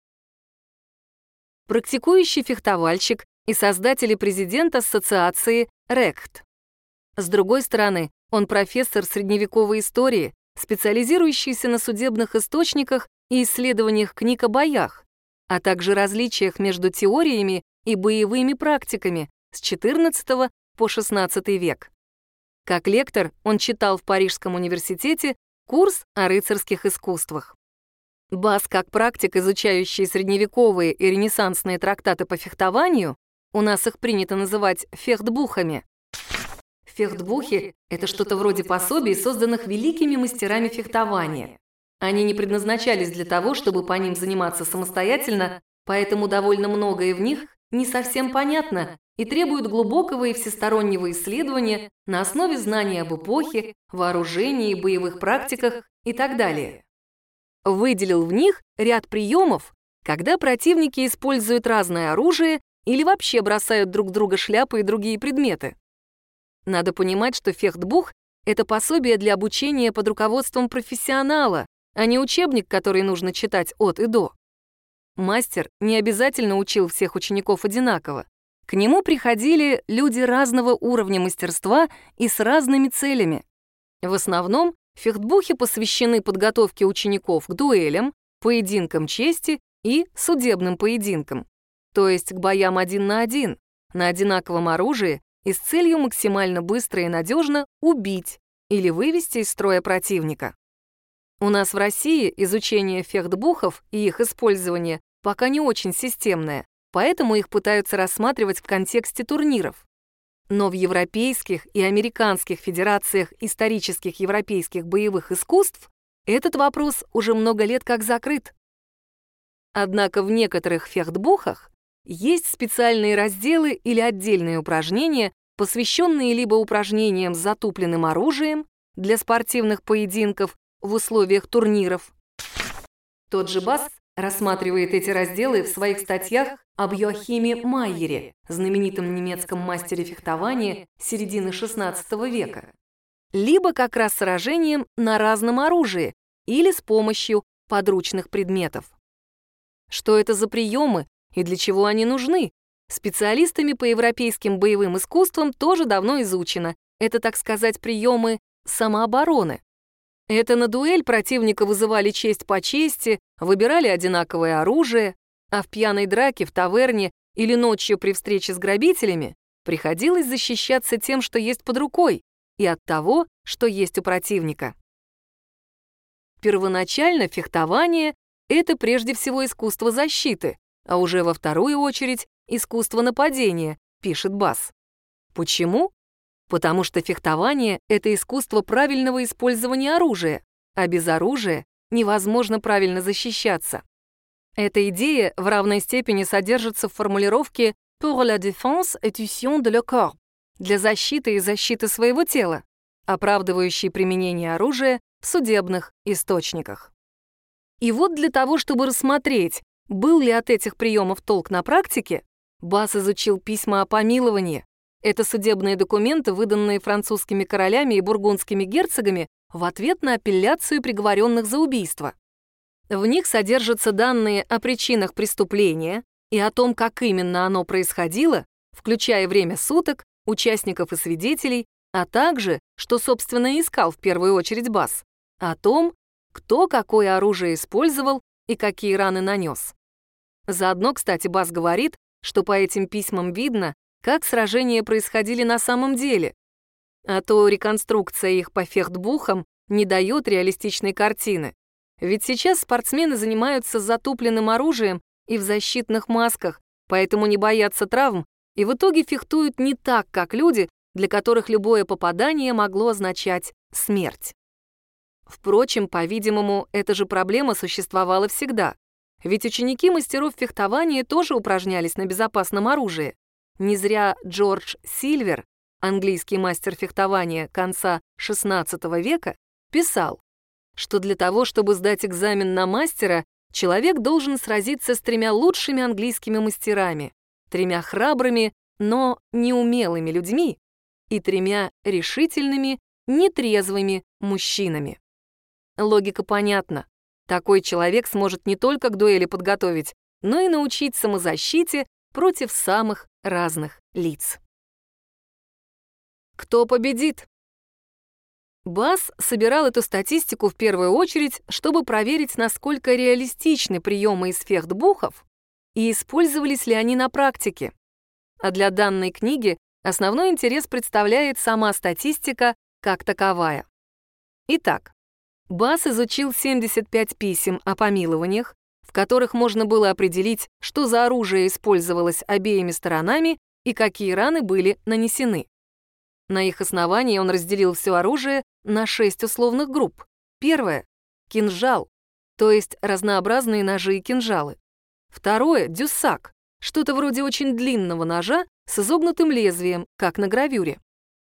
Практикующий фехтовальщик и создатель и президент ассоциации РЭКТ. С другой стороны, он профессор средневековой истории, специализирующийся на судебных источниках и исследованиях книг о боях, а также различиях между теориями и боевыми практиками с четырнадцатого по шестнадцатый век. Как лектор он читал в Парижском университете курс о рыцарских искусствах. Басс, как практик, изучающий средневековые и ренессансные трактаты по фехтованию, у нас их принято называть фехтбухами. Фехтбухи — это что-то вроде пособий, созданных великими мастерами фехтования. Они не предназначались для того, чтобы по ним заниматься самостоятельно, поэтому довольно многое в них не совсем понятно и требует глубокого и всестороннего исследования на основе знаний об эпохе, вооружении, боевых практиках и так далее. Выделил в них ряд приемов, когда противники используют разное оружие или вообще бросают друг в друга шляпы и другие предметы. Надо понимать, что фехтбух — это пособие для обучения под руководством профессионала, а не учебник, который нужно читать от и до. Мастер не обязательно учил всех учеников одинаково. К нему приходили люди разного уровня мастерства и с разными целями. В основном фехтбухи посвящены подготовке учеников к дуэлям, поединкам чести и судебным поединкам, то есть к боям один на один, на одинаковом оружии и с целью максимально быстро и надежно убить или вывести из строя противника. У нас в России изучение фехтбухов и их использование пока не очень системное, поэтому их пытаются рассматривать в контексте турниров. Но в европейских и американских федерациях исторических европейских боевых искусств этот вопрос уже много лет как закрыт. Однако в некоторых фехтбухах есть специальные разделы или отдельные упражнения, посвященные либо упражнениям с затупленным оружием для спортивных поединков в условиях турниров. Тот же Басс рассматривает эти разделы в своих статьях об Йоахиме Майере, знаменитом немецком мастере фехтования середины шестнадцатого века, либо как раз сражением на разном оружии или с помощью подручных предметов. Что это за приемы и для чего они нужны? Специалистами по европейским боевым искусствам тоже давно изучено. Это, так сказать, приемы самообороны. Это на дуэль противника вызывали честь по чести, выбирали одинаковое оружие, а в пьяной драке в таверне или ночью при встрече с грабителями приходилось защищаться тем, что есть под рукой, и от того, что есть у противника. Первоначально фехтование — это прежде всего искусство защиты, а уже во вторую очередь искусство нападения, пишет Басс. Почему? потому что фехтование — это искусство правильного использования оружия, а без оружия невозможно правильно защищаться. Эта идея в равной степени содержится в формулировке «pour la défense et tension de le corps» — для защиты и защиты своего тела, оправдывающей применение оружия в судебных источниках. И вот для того, чтобы рассмотреть, был ли от этих приемов толк на практике, Басс изучил письма о помиловании. Это судебные документы, выданные французскими королями и бургундскими герцогами в ответ на апелляцию приговоренных за убийство. В них содержатся данные о причинах преступления и о том, как именно оно происходило, включая время суток, участников и свидетелей, а также, что, собственно, искал в первую очередь Басс, о том, кто какое оружие использовал и какие раны нанес. Заодно, кстати, Басс говорит, что по этим письмам видно, как сражения происходили на самом деле, а то реконструкция их по фехтбухам не дает реалистичной картины. Ведь сейчас спортсмены занимаются затупленным оружием и в защитных масках, поэтому не боятся травм и в итоге фехтуют не так, как люди, для которых любое попадание могло означать смерть. Впрочем, по-видимому, эта же проблема существовала всегда. Ведь ученики мастеров фехтования тоже упражнялись на безопасном оружии. Не зря Джордж Сильвер, английский мастер фехтования конца шестнадцатого века, писал, что для того, чтобы сдать экзамен на мастера, человек должен сразиться с тремя лучшими английскими мастерами, тремя храбрыми, но неумелыми людьми и тремя решительными, нетрезвыми мужчинами. Логика понятна. Такой человек сможет не только к дуэли подготовить, но и научить самозащите против самых разных лиц. Кто победит? Басс собирал эту статистику в первую очередь, чтобы проверить, насколько реалистичны приемы из фехтбухов и использовались ли они на практике. А для данной книги основной интерес представляет сама статистика как таковая. Итак, Басс изучил семьдесят пять писем о помилованиях, в которых можно было определить, что за оружие использовалось обеими сторонами и какие раны были нанесены. На их основании он разделил все оружие на шесть условных групп. Первое — кинжал, то есть разнообразные ножи и кинжалы. Второе — дюссак, что-то вроде очень длинного ножа с изогнутым лезвием, как на гравюре.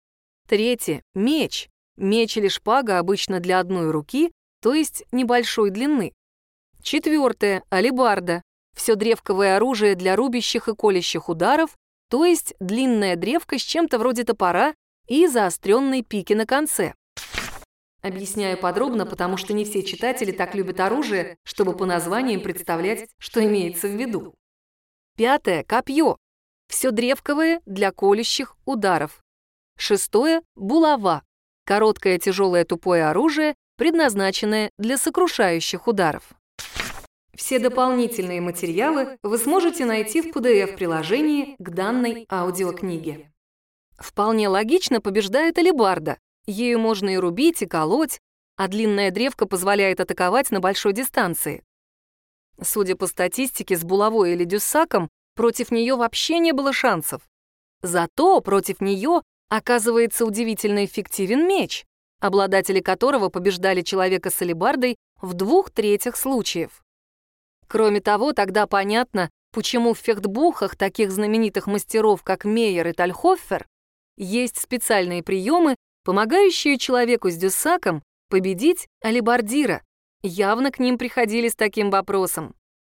Третье — меч, меч или шпага обычно для одной руки, то есть небольшой длины. Четвертое — алебарда, все древковое оружие для рубящих и колющих ударов, то есть длинная древко с чем-то вроде топора и заостренной пики на конце. Объясняю подробно, потому что не все читатели так любят оружие, чтобы по названиям представлять, что имеется в виду. Пятое — копье, все древковое для колющих ударов. Шестое — булава, короткое тяжелое тупое оружие, предназначенное для сокрушающих ударов. Все дополнительные материалы вы сможете найти в пи ди эф-приложении к данной аудиокниге. Вполне логично побеждает алебарда. Ею можно и рубить, и колоть, а длинная древко позволяет атаковать на большой дистанции. Судя по статистике, с булавой или дюссаком против нее вообще не было шансов. Зато против нее оказывается удивительно эффективен меч, обладатели которого побеждали человека с алебардой в двух третьих случаев. Кроме того, тогда понятно, почему в фехтбухах таких знаменитых мастеров, как Мейер и Тальхоффер, есть специальные приемы, помогающие человеку с дюссаком победить алебардира. Явно к ним приходили с таким вопросом.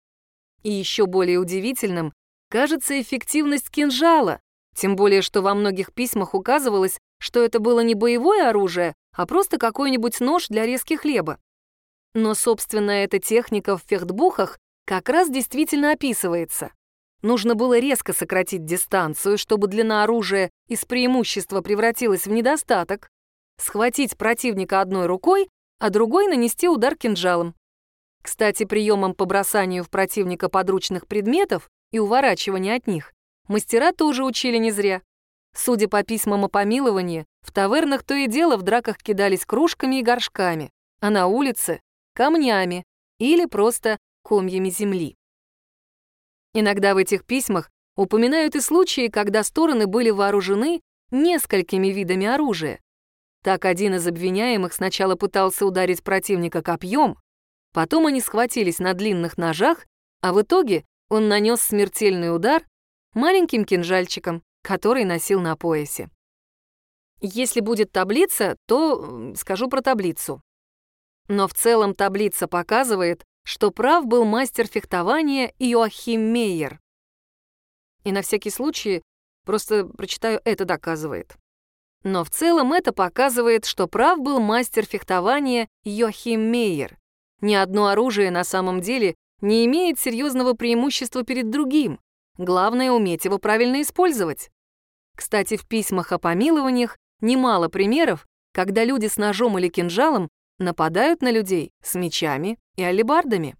И еще более удивительным кажется эффективность кинжала, тем более что во многих письмах указывалось, что это было не боевое оружие, а просто какой-нибудь нож для резки хлеба. Но, собственно, эта техника в фехтбухах как раз действительно описывается. Нужно было резко сократить дистанцию, чтобы длина оружия из преимущества превратилась в недостаток, схватить противника одной рукой, а другой нанести удар кинжалом. Кстати, приемом по бросанию в противника подручных предметов и уворачивания от них мастера тоже учили не зря. Судя по письмам о помиловании, в тавернах то и дело в драках кидались кружками и горшками, а на улице — камнями или просто комьями земли. Иногда в этих письмах упоминают и случаи, когда стороны были вооружены несколькими видами оружия. Так один из обвиняемых сначала пытался ударить противника копьем, потом они схватились на длинных ножах, а в итоге он нанес смертельный удар маленьким кинжальчиком, который носил на поясе. Если будет таблица, то скажу про таблицу. Но в целом таблица показывает, что прав был мастер фехтования Йоахим Мейер. И на всякий случай просто прочитаю «это доказывает». Но в целом это показывает, что прав был мастер фехтования Йоахим Мейер. Ни одно оружие на самом деле не имеет серьезного преимущества перед другим. Главное — уметь его правильно использовать. Кстати, в письмах о помилованиях немало примеров, когда люди с ножом или кинжалом нападают на людей с мечами и алебардами.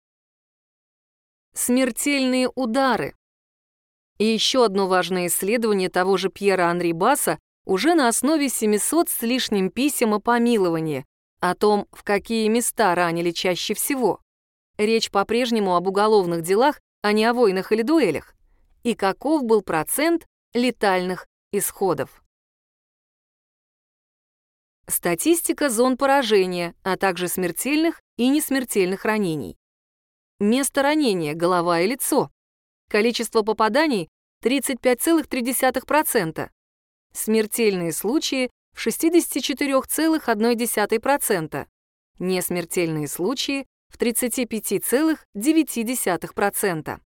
Смертельные удары. И еще одно важное исследование того же Пьера Анри Басса уже на основе семисот с лишним писем о помиловании, о том, в какие места ранили чаще всего. Речь по-прежнему об уголовных делах, а не о войнах или дуэлях. И каков был процент летальных исходов. Статистика зон поражения, а также смертельных и несмертельных ранений. Место ранения — голова и лицо. Количество попаданий — тридцать пять целых три десятых процента. Смертельные случаи — в шестьдесят четыре целых одна десятая процента. Несмертельные случаи — в тридцать пять целых девять десятых процента.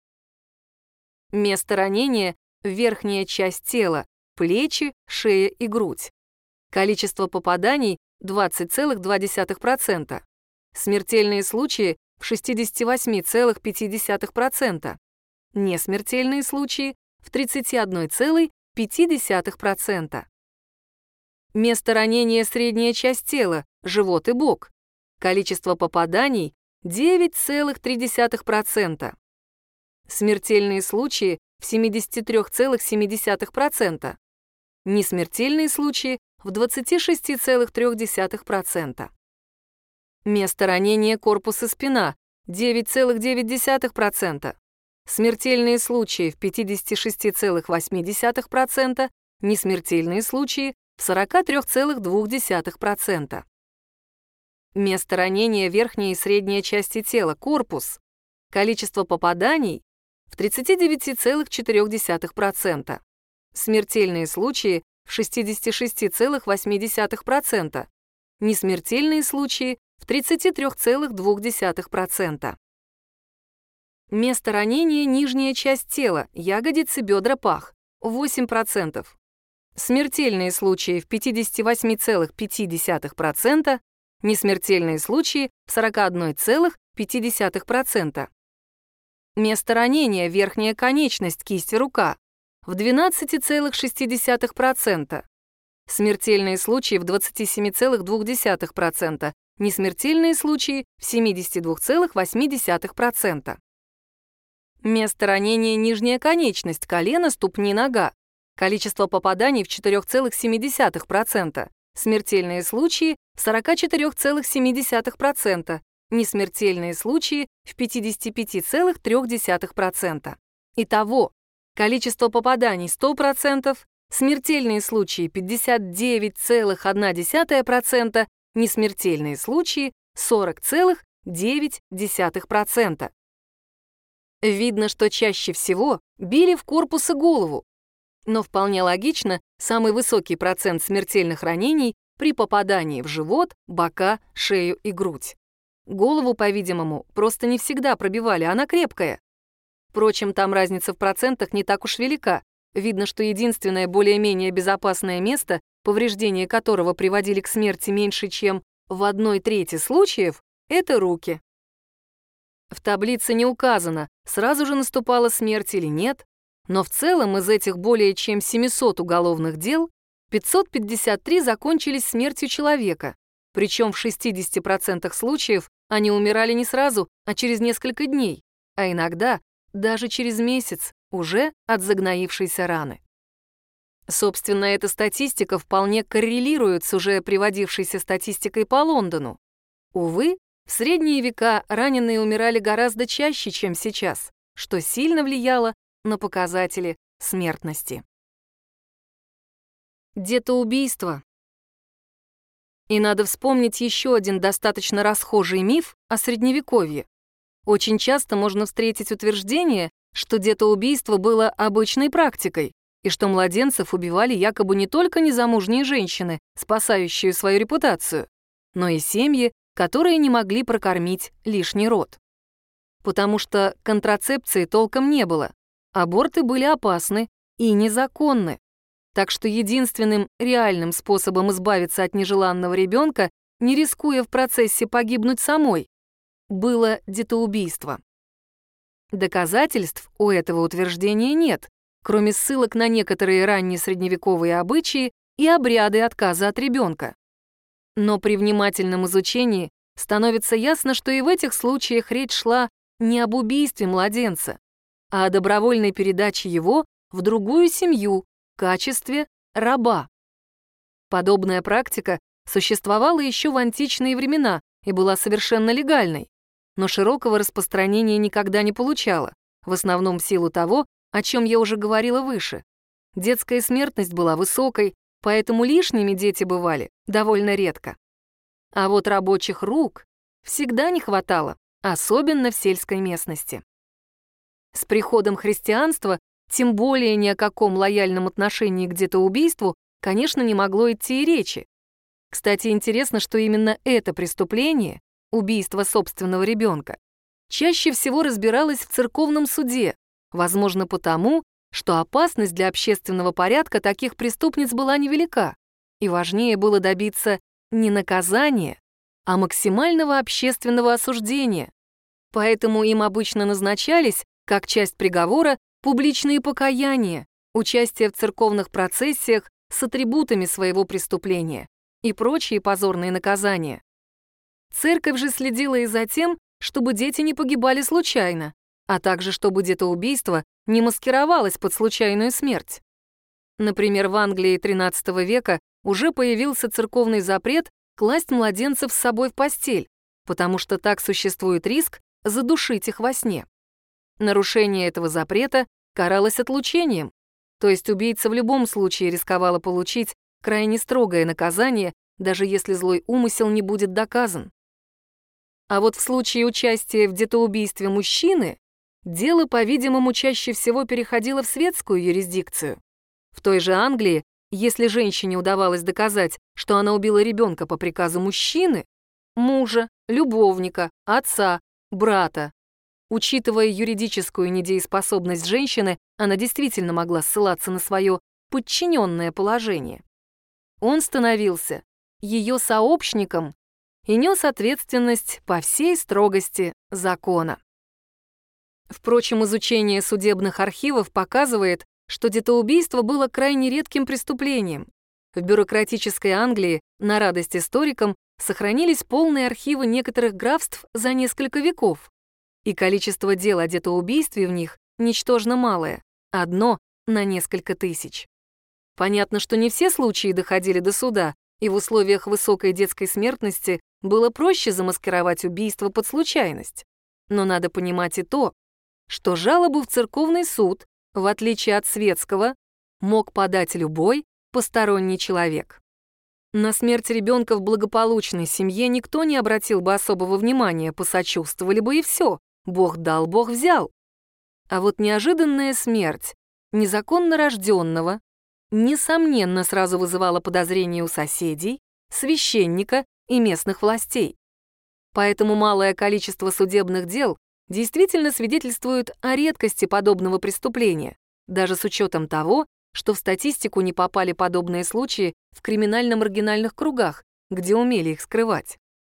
Место ранения — верхняя часть тела, плечи, шея и грудь. Количество попаданий — двадцать целых два десятых процента. Смертельные случаи — в шестьдесят восемь целых пять десятых процента. Несмертельные случаи — в тридцать один целых пять десятых процента. Место ранения — средняя часть тела, живот и бок. Количество попаданий — девять целых три десятых процента. Смертельные случаи — в семьдесят три целых семь десятых процента. Несмертельные случаи — в двадцать шесть целых три десятых процента. Место ранения — корпус и спина — девять целых девять десятых процента. Смертельные случаи — в пятьдесят шесть целых восемь десятых процента, несмертельные случаи — в сорок три целых два десятых процента. Место ранения — верхняя и средняя части тела, корпус. Количество попаданий — в тридцать девять целых четыре десятых процента. Смертельные случаи — в шестьдесят шесть целых восемь десятых процента. Несмертельные случаи — в тридцать три целых два десятых процента. Место ранения — нижняя часть тела, ягодицы, бедра, пах — восемь процентов. Смертельные случаи — в пятьдесят восемь целых пять десятых процента. Несмертельные случаи — в сорок один целых пять десятых процента. Место ранения — верхняя конечность, кисть и рука — в двенадцать целых шесть десятых процента. Смертельные случаи — в двадцать семь целых два десятых процента. Несмертельные случаи — в семьдесят два целых восемь десятых процента. Место ранения — нижняя конечность, колено, ступни, нога. Количество попаданий — в четыре целых семь десятых процента. Смертельные случаи — в сорок четыре целых семь десятых процента. Несмертельные случаи — в пятьдесят пять целых три десятых процента. Итого, количество попаданий — сто процентов, смертельные случаи — пятьдесят девять целых одна десятая процента, несмертельные случаи — сорок целых девять десятых процента. Видно, что чаще всего били в корпус и голову. Но вполне логично, самый высокий процент смертельных ранений при попадании в живот, бока, шею и грудь. Голову, по-видимому, просто не всегда пробивали, она крепкая. Впрочем, там разница в процентах не так уж велика. Видно, что единственное более-менее безопасное место, повреждения которого приводили к смерти меньше, чем в одной трети случаев, это руки. В таблице не указано, сразу же наступала смерть или нет, но в целом из этих более чем семисот уголовных дел пятьсот пятьдесят три закончились смертью человека, причем в шестидесяти процентах случаев они умирали не сразу, а через несколько дней, а иногда даже через месяц уже от загноившейся раны. Собственно, эта статистика вполне коррелирует с уже приводившейся статистикой по Лондону. Увы, в средние века раненые умирали гораздо чаще, чем сейчас, что сильно влияло на показатели смертности. Детоубийство. И надо вспомнить еще один достаточно расхожий миф о Средневековье. Очень часто можно встретить утверждение, что детоубийство было обычной практикой, и что младенцев убивали якобы не только незамужние женщины, спасающие свою репутацию, но и семьи, которые не могли прокормить лишний род. Потому что контрацепции толком не было, аборты были опасны и незаконны. Так что единственным реальным способом избавиться от нежеланного ребенка, не рискуя в процессе погибнуть самой, было детоубийство. Доказательств у этого утверждения нет, кроме ссылок на некоторые ранние средневековые обычаи и обряды отказа от ребенка. Но при внимательном изучении становится ясно, что и в этих случаях речь шла не об убийстве младенца, а о добровольной передаче его в другую семью в качестве раба. Подобная практика существовала еще в античные времена и была совершенно легальной, но широкого распространения никогда не получала, в основном в силу того, о чем я уже говорила выше. Детская смертность была высокой, поэтому лишними дети бывали довольно редко. А вот рабочих рук всегда не хватало, особенно в сельской местности. С приходом христианства тем более ни о каком лояльном отношении к детоубийству, конечно, не могло идти и речи. Кстати, интересно, что именно это преступление, убийство собственного ребенка, чаще всего разбиралось в церковном суде, возможно потому, что опасность для общественного порядка таких преступниц была невелика, и важнее было добиться не наказания, а максимального общественного осуждения. Поэтому им обычно назначались, как часть приговора, публичные покаяния, участие в церковных процессиях с атрибутами своего преступления и прочие позорные наказания. Церковь же следила и за тем, чтобы дети не погибали случайно, а также чтобы детоубийство не маскировалось под случайную смерть. Например, в Англии тринадцатого века уже появился церковный запрет класть младенцев с собой в постель, потому что так существует риск задушить их во сне. Нарушение этого запрета каралось отлучением, то есть убийца в любом случае рисковала получить крайне строгое наказание, даже если злой умысел не будет доказан. А вот в случае участия в детоубийстве мужчины дело, по-видимому, чаще всего переходило в светскую юрисдикцию. В той же Англии, если женщине удавалось доказать, что она убила ребенка по приказу мужчины, мужа, любовника, отца, брата, учитывая юридическую недееспособность женщины, она действительно могла ссылаться на свое подчиненное положение. Он становился ее сообщником и нес ответственность по всей строгости закона. Впрочем, изучение судебных архивов показывает, что детоубийство было крайне редким преступлением. В бюрократической Англии, на радость историкам, сохранились полные архивы некоторых графств за несколько веков, и количество дел о детоубийстве в них ничтожно малое, одно на несколько тысяч. Понятно, что не все случаи доходили до суда, и в условиях высокой детской смертности было проще замаскировать убийство под случайность. Но надо понимать и то, что жалобу в церковный суд, в отличие от светского, мог подать любой посторонний человек. На смерть ребенка в благополучной семье никто не обратил бы особого внимания, посочувствовали бы и все. Бог дал, Бог взял. А вот неожиданная смерть незаконно рожденного, несомненно, сразу вызывала подозрения у соседей, священника и местных властей. Поэтому малое количество судебных дел действительно свидетельствует о редкости подобного преступления, даже с учетом того, что в статистику не попали подобные случаи в криминально-маргинальных кругах, где умели их скрывать.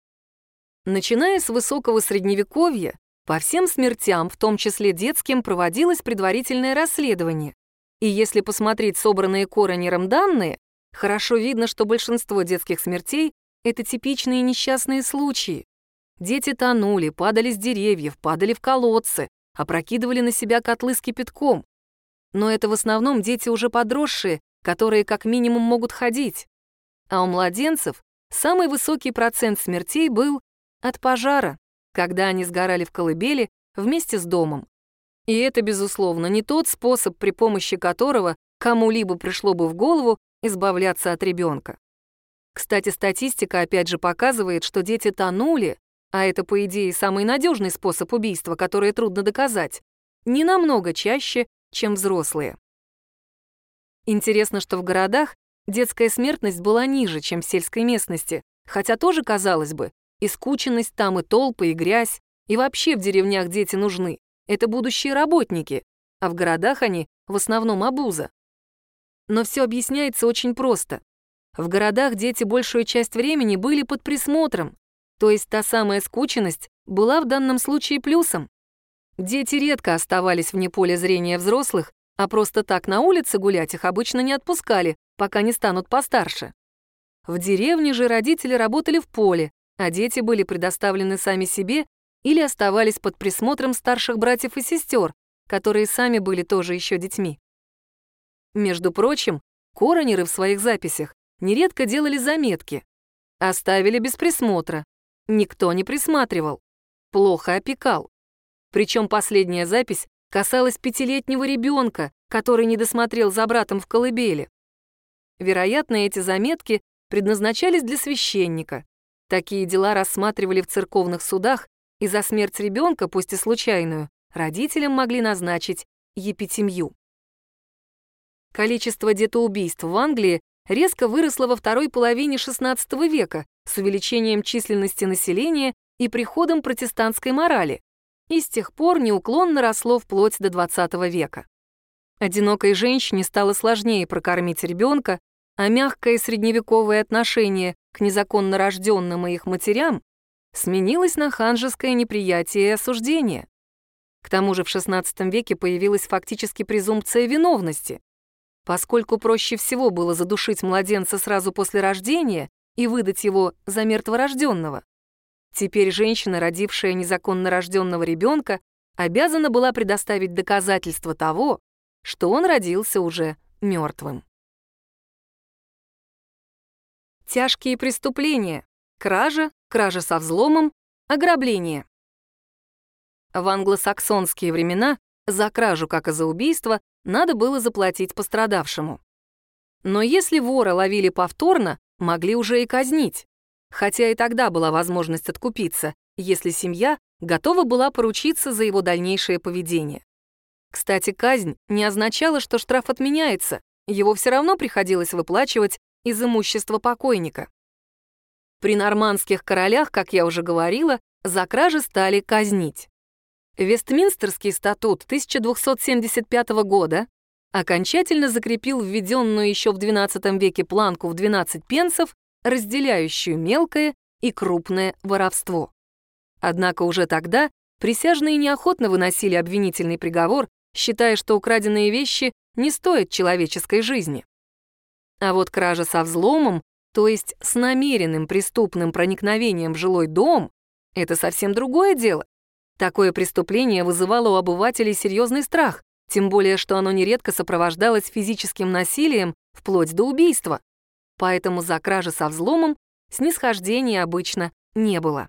Начиная с высокого средневековья, по всем смертям, в том числе детским, проводилось предварительное расследование. И если посмотреть собранные Коронером данные, хорошо видно, что большинство детских смертей — это типичные несчастные случаи. Дети тонули, падали с деревьев, падали в колодцы, опрокидывали на себя котлы с кипятком. Но это в основном дети уже подросшие, которые как минимум могут ходить. А у младенцев самый высокий процент смертей был от пожара, когда они сгорали в колыбели вместе с домом. И это, безусловно, не тот способ, при помощи которого кому-либо пришло бы в голову избавляться от ребенка. Кстати, статистика опять же показывает, что дети тонули, а это, по идее, самый надежный способ убийства, который трудно доказать, не намного чаще, чем взрослые. Интересно, что в городах детская смертность была ниже, чем в сельской местности, хотя тоже, казалось бы, и скученность там, и толпы, и грязь, и вообще в деревнях дети нужны. Это будущие работники, а в городах они в основном обуза. Но все объясняется очень просто. В городах дети большую часть времени были под присмотром, то есть та самая скученность была в данном случае плюсом. Дети редко оставались вне поля зрения взрослых, а просто так на улице гулять их обычно не отпускали, пока не станут постарше. В деревне же родители работали в поле, а дети были предоставлены сами себе или оставались под присмотром старших братьев и сестер, которые сами были тоже еще детьми. Между прочим, коронеры в своих записях нередко делали заметки. Оставили без присмотра. Никто не присматривал. Плохо опекал. Причем последняя запись касалась пятилетнего ребенка, который не досмотрел за братом в колыбели. Вероятно, эти заметки предназначались для священника. Такие дела рассматривали в церковных судах, и за смерть ребенка, пусть и случайную, родителям могли назначить епитемью. Количество детоубийств в Англии резко выросло во второй половине шестнадцатого века с увеличением численности населения и приходом протестантской морали, и с тех пор неуклонно росло вплоть до двадцатого века. Одинокой женщине стало сложнее прокормить ребенка, а мягкое средневековое отношение к незаконно рожденным и их матерям сменилось на ханжеское неприятие и осуждение. К тому же в шестнадцатом веке появилась фактически презумпция виновности. Поскольку проще всего было задушить младенца сразу после рождения и выдать его за мертворожденного, теперь женщина, родившая незаконно рожденного ребенка, обязана была предоставить доказательства того, что он родился уже мертвым. Тяжкие преступления: кража, кража со взломом, ограбление. В англосаксонские времена за кражу, как и за убийство, надо было заплатить пострадавшему. Но если вора ловили повторно, могли уже и казнить. Хотя и тогда была возможность откупиться, если семья готова была поручиться за его дальнейшее поведение. Кстати, казнь не означала, что штраф отменяется, его все равно приходилось выплачивать из имущества покойника. При нормандских королях, как я уже говорила, за кражи стали казнить. Вестминстерский статут тысяча двухсот семьдесят пятого года окончательно закрепил введенную еще в двенадцатом веке планку в двенадцать пенсов, разделяющую мелкое и крупное воровство. Однако уже тогда присяжные неохотно выносили обвинительный приговор, считая, что украденные вещи не стоят человеческой жизни. А вот кража со взломом, то есть с намеренным преступным проникновением в жилой дом, это совсем другое дело. Такое преступление вызывало у обывателей серьезный страх, тем более что оно нередко сопровождалось физическим насилием вплоть до убийства. Поэтому за кражи со взломом снисхождения обычно не было.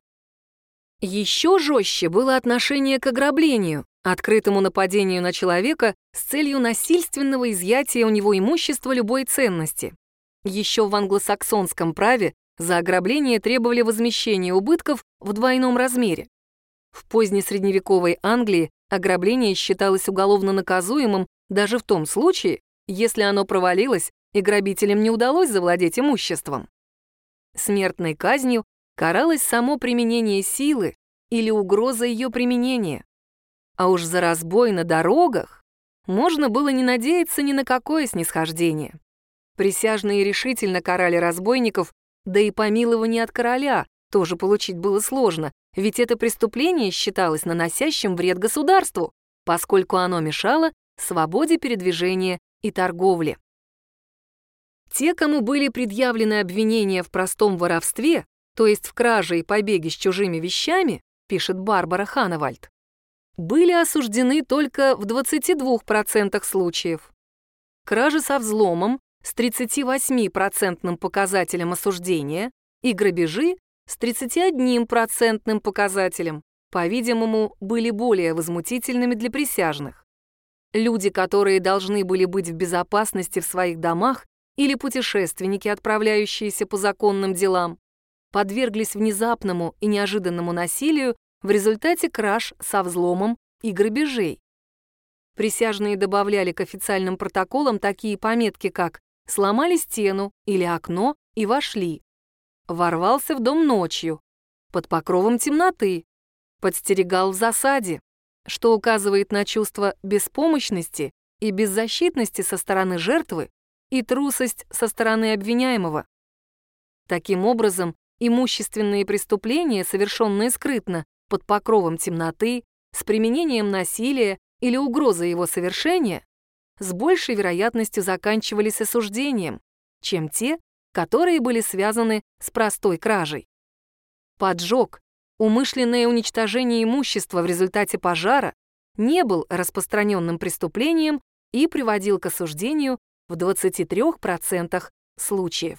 Еще жестче было отношение к ограблению, открытому нападению на человека с целью насильственного изъятия у него имущества любой ценности. Еще в англосаксонском праве за ограбление требовали возмещения убытков в двойном размере. В позднесредневековой Англии ограбление считалось уголовно наказуемым даже в том случае, если оно провалилось и грабителям не удалось завладеть имуществом. Смертной казнью каралось само применение силы или угроза ее применения. А уж за разбой на дорогах можно было не надеяться ни на какое снисхождение. Присяжные решительно карали разбойников, да и помилование от короля тоже получить было сложно, ведь это преступление считалось наносящим вред государству, поскольку оно мешало свободе передвижения и торговли. Те, кому были предъявлены обвинения в простом воровстве, то есть в краже и побеге с чужими вещами, пишет Барбара Ханевальд, были осуждены только в двадцати двух процентах случаев. Кражи со взломом с тридцативосьмипроцентным показателем осуждения и грабежи с тридцатиоднопроцентным показателем, по-видимому, были более возмутительными для присяжных. Люди, которые должны были быть в безопасности в своих домах, или путешественники, отправляющиеся по законным делам, подверглись внезапному и неожиданному насилию в результате краж со взломом и грабежей. Присяжные добавляли к официальным протоколам такие пометки, как «сломали стену» или «окно» и вошли», «ворвался в дом ночью», «под покровом темноты», «подстерегал в засаде», что указывает на чувство беспомощности и беззащитности со стороны жертвы и трусость со стороны обвиняемого. Таким образом, имущественные преступления, совершенные скрытно, под покровом темноты, с применением насилия или угрозой его совершения, с большей вероятностью заканчивались осуждением, чем те, которые были связаны с простой кражей. Поджог, умышленное уничтожение имущества в результате пожара не был распространенным преступлением и приводил к осуждению в двадцати трёх процентах случаев.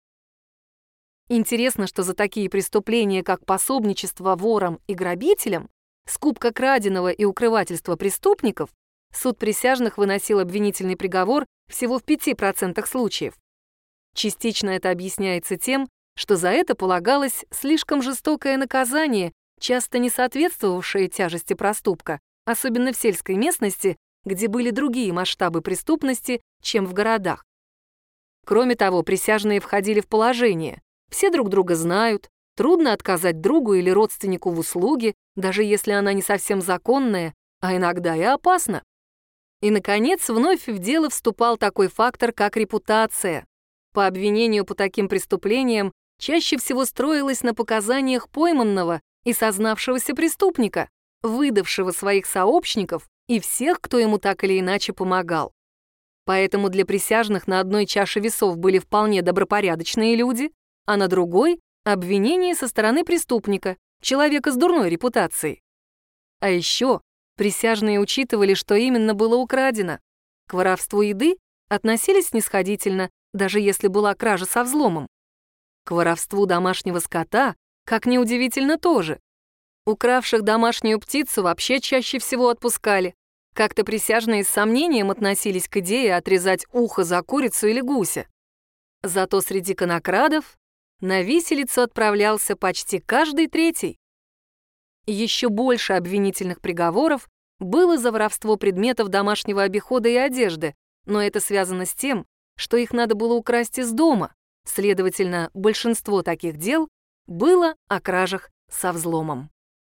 Интересно, что за такие преступления, как пособничество ворам и грабителям, скупка краденого и укрывательство преступников, суд присяжных выносил обвинительный приговор всего в пяти процентах случаев. Частично это объясняется тем, что за это полагалось слишком жестокое наказание, часто не соответствовавшее тяжести проступка, особенно в сельской местности, где были другие масштабы преступности, чем в городах. Кроме того, присяжные входили в положение. Все друг друга знают, трудно отказать другу или родственнику в услуге, даже если она не совсем законная, а иногда и опасна. И, наконец, вновь в дело вступал такой фактор, как репутация. По обвинению по таким преступлениям чаще всего строилось на показаниях пойманного и сознавшегося преступника, выдавшего своих сообщников и всех, кто ему так или иначе помогал. Поэтому для присяжных на одной чаше весов были вполне добропорядочные люди, а на другой — обвинение со стороны преступника, человека с дурной репутацией. А еще присяжные учитывали, что именно было украдено. К воровству еды относились снисходительно, даже если была кража со взломом. К воровству домашнего скота, как неудивительно, тоже. Укравших домашнюю птицу вообще чаще всего отпускали. Как-то присяжные с сомнением относились к идее отрезать ухо за курицу или гуся. Зато среди конокрадов на виселицу отправлялся почти каждый третий. Еще больше обвинительных приговоров было за воровство предметов домашнего обихода и одежды, но это связано с тем, что их надо было украсть из дома. Следовательно, большинство таких дел было о кражах со взломом.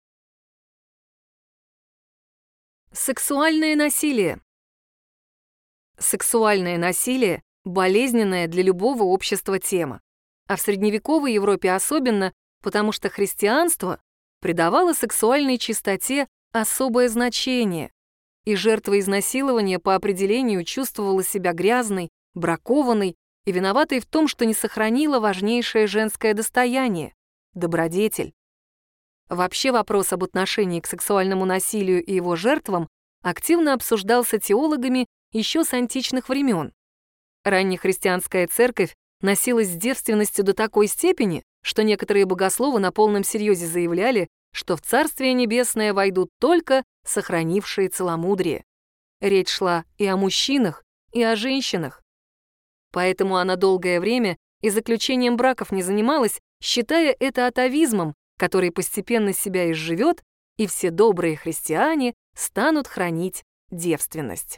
Сексуальное насилие. Сексуальное насилие — болезненная для любого общества тема. А в средневековой Европе особенно, потому что христианство придавало сексуальной чистоте особое значение, и жертва изнасилования по определению чувствовала себя грязной, бракованной и виноватой в том, что не сохранила важнейшее женское достояние — добродетель. Вообще вопрос об отношении к сексуальному насилию и его жертвам активно обсуждался теологами еще с античных времен. Раннехристианская церковь носилась с девственностью до такой степени, что некоторые богословы на полном серьезе заявляли, что в Царствие Небесное войдут только сохранившие целомудрие. Речь шла и о мужчинах, и о женщинах. Поэтому она долгое время и заключением браков не занималась, считая это атовизмом, который постепенно себя изживет, и все добрые христиане станут хранить девственность.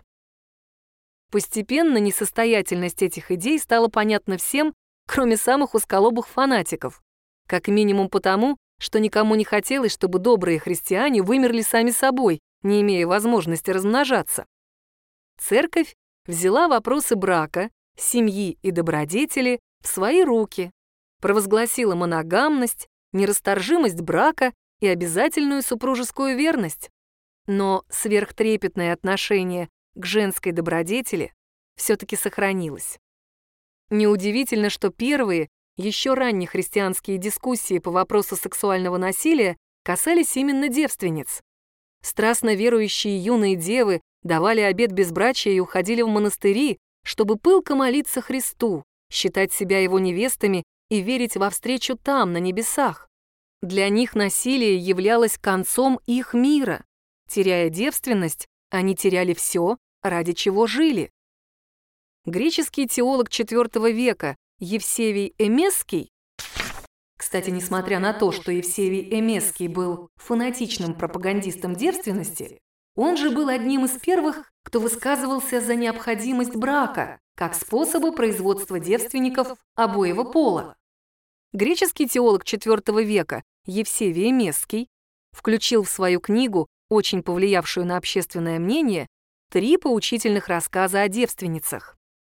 Постепенно несостоятельность этих идей стала понятна всем, кроме самых узколобых фанатиков. Как минимум потому, что никому не хотелось, чтобы добрые христиане вымерли сами собой, не имея возможности размножаться. Церковь взяла вопросы брака, семьи и добродетели в свои руки, провозгласила моногамность, нерасторжимость брака и обязательную супружескую верность. Но сверхтрепетное отношение к женской добродетели все-таки сохранилось. Неудивительно, что первые, еще ранние христианские дискуссии по вопросу сексуального насилия касались именно девственниц. Страстно верующие юные девы давали обет безбрачия и уходили в монастыри, чтобы пылко молиться Христу, считать себя его невестами и верить во встречу там, на небесах. Для них насилие являлось концом их мира. Теряя девственность, они теряли все, ради чего жили. греческий теолог четвёртого века Евсевий Эмесский, кстати, несмотря на то, что Евсевий Эмесский был фанатичным пропагандистом девственности, он же был одним из первых, кто высказывался за необходимость брака как способа производства девственников обоего пола. Греческий теолог четвёртого века Евсевий Эмесский включил в свою книгу, очень повлиявшую на общественное мнение, три поучительных рассказа о девственницах.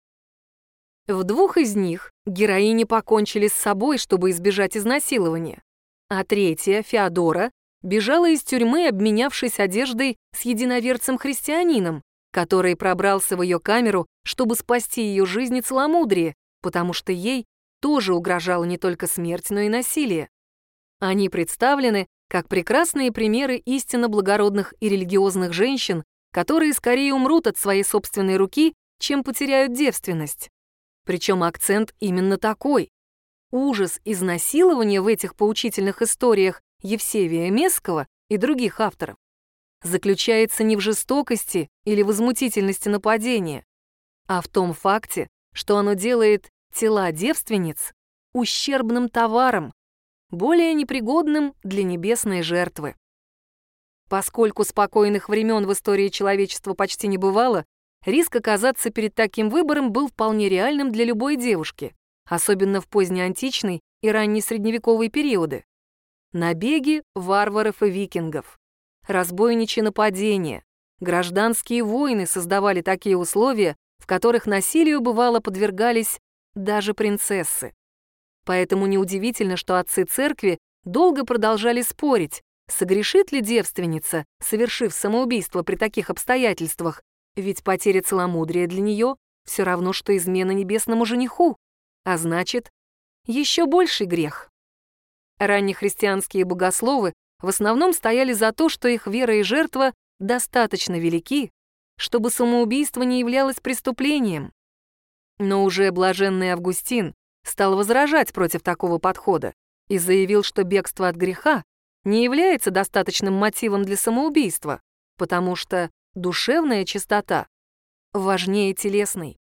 В двух из них героини покончили с собой, чтобы избежать изнасилования, а третья, Феодора, бежала из тюрьмы, обменявшись одеждой с единоверцем-христианином, который пробрался в ее камеру, чтобы спасти ее жизнь и целомудрие, потому что ей тоже угрожала не только смерть, но и насилие. Они представлены как прекрасные примеры истинно благородных и религиозных женщин, которые скорее умрут от своей собственной руки, чем потеряют девственность. Причем акцент именно такой. Ужас изнасилования в этих поучительных историях Евсевия Эмесского и других авторов заключается не в жестокости или возмутительности нападения, а в том факте, что оно делает тела девственниц ущербным товаром, более непригодным для небесной жертвы. Поскольку спокойных времен в истории человечества почти не бывало, риск оказаться перед таким выбором был вполне реальным для любой девушки, особенно в позднеантичный и ранний средневековые периоды. Набеги варваров и викингов, разбойничьи нападения, гражданские войны создавали такие условия, в которых насилию бывало подвергались даже принцессы. Поэтому неудивительно, что отцы церкви долго продолжали спорить, согрешит ли девственница, совершив самоубийство при таких обстоятельствах, ведь потеря целомудрия для нее все равно, что измена небесному жениху, а значит, еще больший грех. Раннехристианские богословы в основном стояли за то, что их вера и жертва достаточно велики, чтобы самоубийство не являлось преступлением. Но уже блаженный Августин стал возражать против такого подхода и заявил, что бегство от греха не является достаточным мотивом для самоубийства, потому что душевная чистота важнее телесной.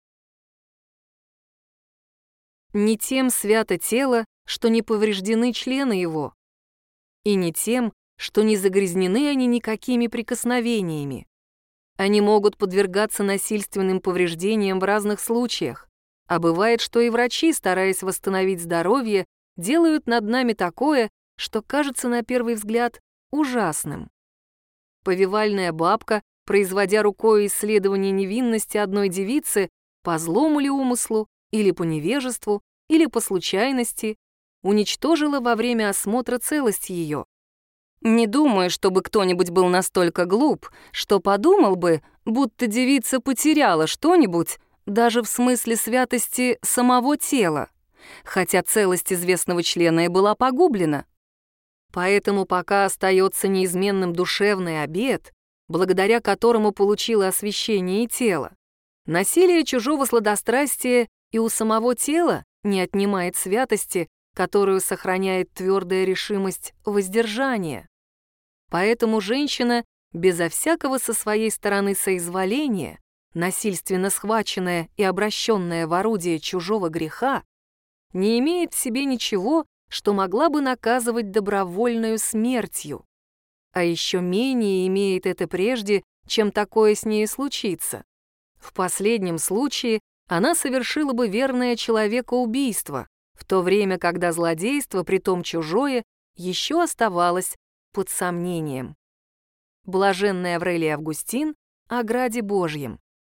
Не тем свято тело, что не повреждены члены его, и не тем, что не загрязнены они никакими прикосновениями. Они могут подвергаться насильственным повреждениям в разных случаях, а бывает, что и врачи, стараясь восстановить здоровье, делают над нами такое, что кажется на первый взгляд ужасным. Повивальная бабка, производя рукой исследование невинности одной девицы, по злому ли умыслу, или по невежеству, или по случайности, уничтожила во время осмотра целость ее. Не думаю, чтобы кто-нибудь был настолько глуп, что подумал бы, будто девица потеряла что-нибудь, даже в смысле святости самого тела, хотя целость известного члена и была погублена. Поэтому пока остается неизменным душевный обет, благодаря которому получило освящение и тело, насилие чужого сладострастия и у самого тела не отнимает святости, которую сохраняет твердая решимость воздержания. Поэтому женщина, безо всякого со своей стороны соизволения, насильственно схваченная и обращенная в орудие чужого греха, не имеет в себе ничего, что могла бы наказывать добровольную смертью. А еще менее имеет это прежде, чем такое с ней случится. В последнем случае она совершила бы верное человекоубийство, в то время, когда злодейство, притом чужое, еще оставалось под сомнением. Блаженный Аврелий Августин о Граде Божьем.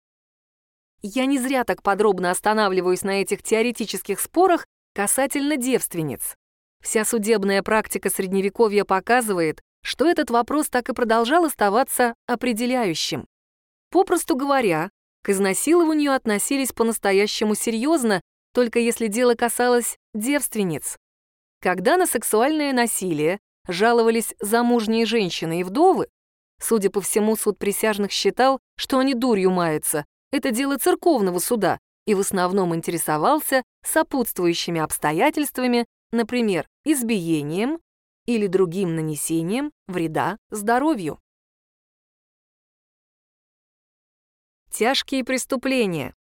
Я не зря так подробно останавливаюсь на этих теоретических спорах касательно девственниц. Вся судебная практика Средневековья показывает, что этот вопрос так и продолжал оставаться определяющим. Попросту говоря, к изнасилованию относились по-настоящему серьезно, только если дело касалось девственниц. Когда на сексуальное насилие жаловались замужние женщины и вдовы, судя по всему, суд присяжных считал, что они дурью маются, это дело церковного суда, и в основном интересовался сопутствующими обстоятельствами, например, избиением или другим нанесением вреда здоровью. Тяжкие преступления.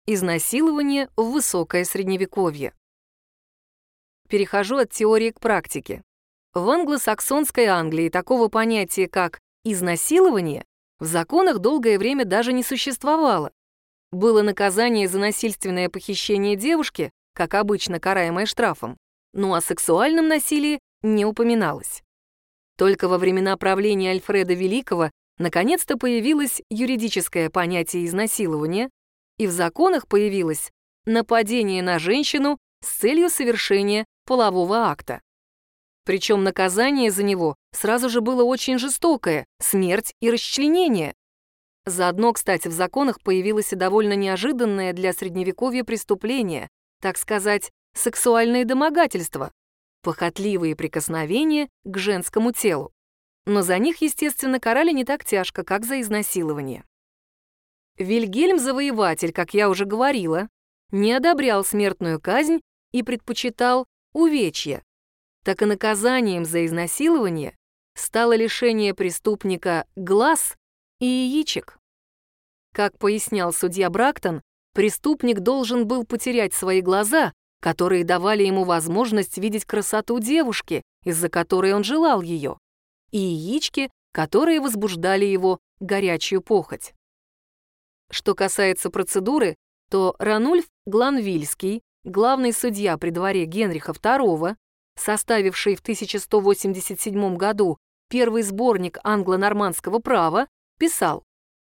Изнасилование в высокое средневековье. Перехожу от теории к практике. В англосаксонской Англии такого понятия, как изнасилование, в законах долгое время даже не существовало. Было наказание за насильственное похищение девушки, как обычно караемое штрафом, но о сексуальном насилии не упоминалось. Только во времена правления Альфреда Великого наконец-то появилось юридическое понятие изнасилования, и в законах появилось нападение на женщину с целью совершения полового акта. Причем наказание за него сразу же было очень жестокое — смерть и расчленение. Заодно, кстати, в законах появилось и довольно неожиданное для Средневековья преступление, так сказать, сексуальные домогательства, похотливые прикосновения к женскому телу. Но за них, естественно, карали не так тяжко, как за изнасилование. Вильгельм Завоеватель, как я уже говорила, не одобрял смертную казнь и предпочитал увечья. Так и наказанием за изнасилование стало лишение преступника глаз и яичек. Как пояснял судья Брактон, преступник должен был потерять свои глаза, которые давали ему возможность видеть красоту девушки, из-за которой он желал ее, и яички, которые возбуждали его горячую похоть. Что касается процедуры, то Ранульф Гланвильский, главный судья при дворе Генриха второго, составивший в тысяча сто восемьдесят седьмом году первый сборник англо-нормандского права, писал: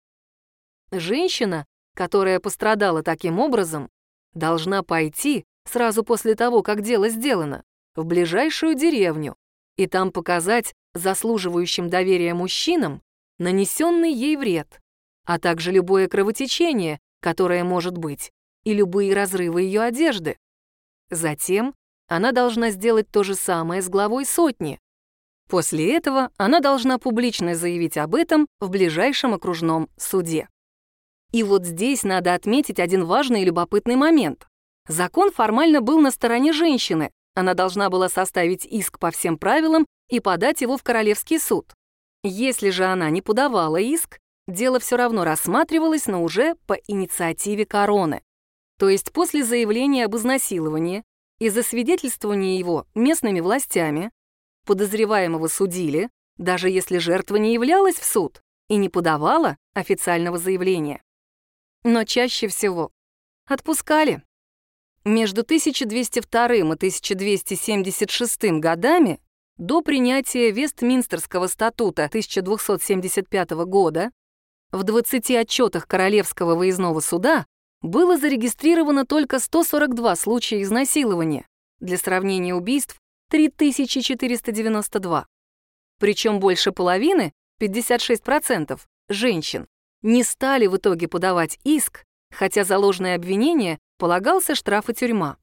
«Женщина, которая пострадала таким образом, должна пойти сразу после того, как дело сделано, в ближайшую деревню и там показать заслуживающим доверия мужчинам нанесенный ей вред, а также любое кровотечение, которое может быть, и любые разрывы ее одежды. Затем она должна сделать то же самое с главой сотни. После этого она должна публично заявить об этом в ближайшем окружном суде». И вот здесь надо отметить один важный и любопытный момент. Закон формально был на стороне женщины, она должна была составить иск по всем правилам и подать его в Королевский суд. Если же она не подавала иск, дело все равно рассматривалось, но уже по инициативе короны. То есть после заявления об изнасиловании и засвидетельствования его местными властями подозреваемого судили, даже если жертва не являлась в суд и не подавала официального заявления. Но чаще всего отпускали. Между тысяча двести вторым и тысяча двести семьдесят шестым годами, до принятия Вестминстерского статута тысяча двести семьдесят пятого года, в двадцати отчетах Королевского выездного суда было зарегистрировано только сто сорок два случая изнасилования, для сравнения убийств — три тысячи четыреста девяносто два. Причем больше половины, пятьдесят шесть процентов, женщин не стали в итоге подавать иск, хотя за ложное обвинение полагался штраф и тюрьма.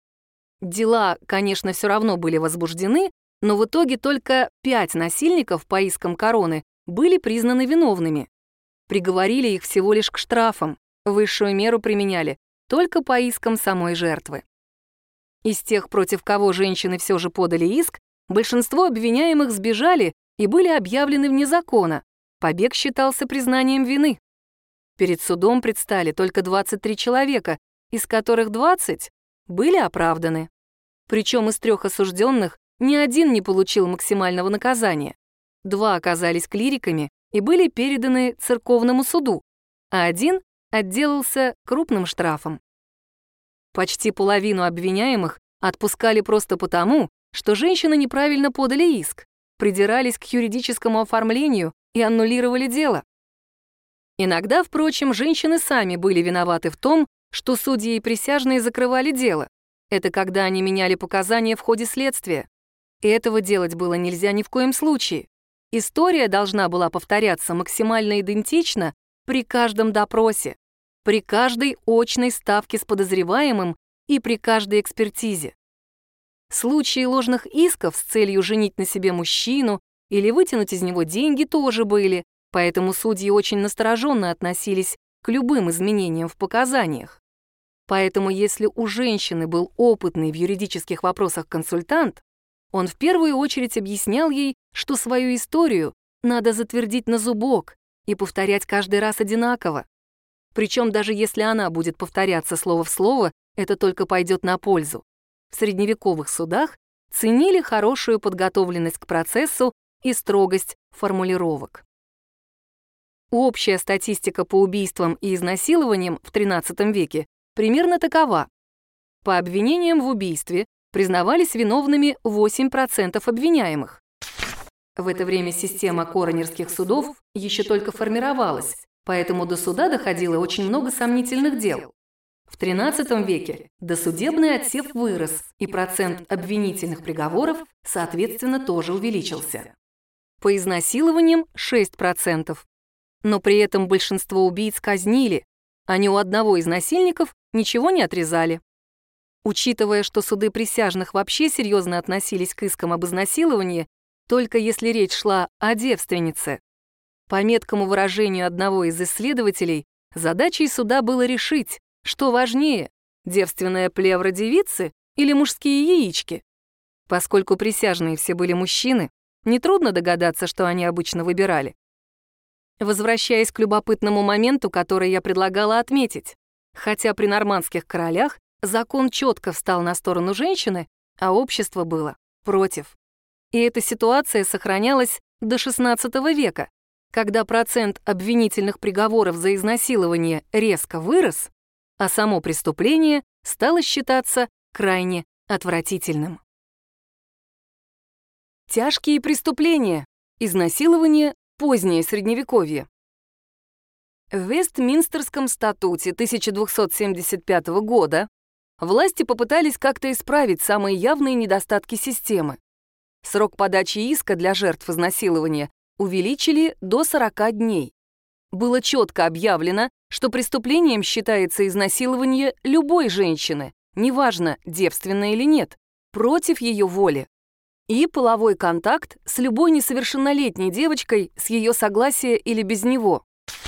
Дела, конечно, все равно были возбуждены, но в итоге только пять насильников по искам короны были признаны виновными. Приговорили их всего лишь к штрафам, высшую меру применяли только по искам самой жертвы. Из тех, против кого женщины все же подали иск, большинство обвиняемых сбежали и были объявлены вне закона. Побег считался признанием вины. Перед судом предстали только двадцать три человека, из которых двадцать были оправданы. Причем из трех осужденных ни один не получил максимального наказания. Два оказались клириками и были переданы церковному суду, а один отделался крупным штрафом. Почти половину обвиняемых отпускали просто потому, что женщины неправильно подали иск, придирались к юридическому оформлению и аннулировали дело. Иногда, впрочем, женщины сами были виноваты в том, что судьи и присяжные закрывали дело. Это когда они меняли показания в ходе следствия. И этого делать было нельзя ни в коем случае. История должна была повторяться максимально идентично при каждом допросе, при каждой очной ставке с подозреваемым и при каждой экспертизе. Случаи ложных исков с целью женить на себе мужчину или вытянуть из него деньги тоже были, поэтому судьи очень настороженно относились к любым изменениям в показаниях. Поэтому если у женщины был опытный в юридических вопросах консультант, он в первую очередь объяснял ей, что свою историю надо затвердить на зубок и повторять каждый раз одинаково. Причем даже если она будет повторяться слово в слово, это только пойдет на пользу. В средневековых судах ценили хорошую подготовленность к процессу и строгость формулировок. Общая статистика по убийствам и изнасилованиям в тринадцатом веке примерно такова. По обвинениям в убийстве признавались виновными восемь процентов обвиняемых. В это время система коронерских судов еще только формировалась, поэтому до суда доходило очень много сомнительных дел. В тринадцатом веке досудебный отсев вырос, и процент обвинительных приговоров, соответственно, тоже увеличился. По изнасилованиям шесть процентов. Но при этом большинство убийц казнили, а ни у одного из насильников ничего не отрезали. Учитывая, что суды присяжных вообще серьезно относились к искам об изнасиловании, только если речь шла о девственнице. По меткому выражению одного из исследователей, задачей суда было решить, что важнее – девственная плевра девицы или мужские яички. Поскольку присяжные все были мужчины, нетрудно догадаться, что они обычно выбирали. Возвращаясь к любопытному моменту, который я предлагала отметить, хотя при нормандских королях закон четко встал на сторону женщины, а общество было против. И эта ситуация сохранялась до шестнадцатого века, когда процент обвинительных приговоров за изнасилование резко вырос, а само преступление стало считаться крайне отвратительным. Тяжкие преступления. Изнасилование. Позднее Средневековье. В Вестминстерском статуте тысяча двухсот семьдесят пятого года власти попытались как-то исправить самые явные недостатки системы. Срок подачи иска для жертв изнасилования увеличили до сорока дней. Было четко объявлено, что преступлением считается изнасилование любой женщины, неважно, девственна или нет, против ее воли, и половой контакт с любой несовершеннолетней девочкой с ее согласия или без него.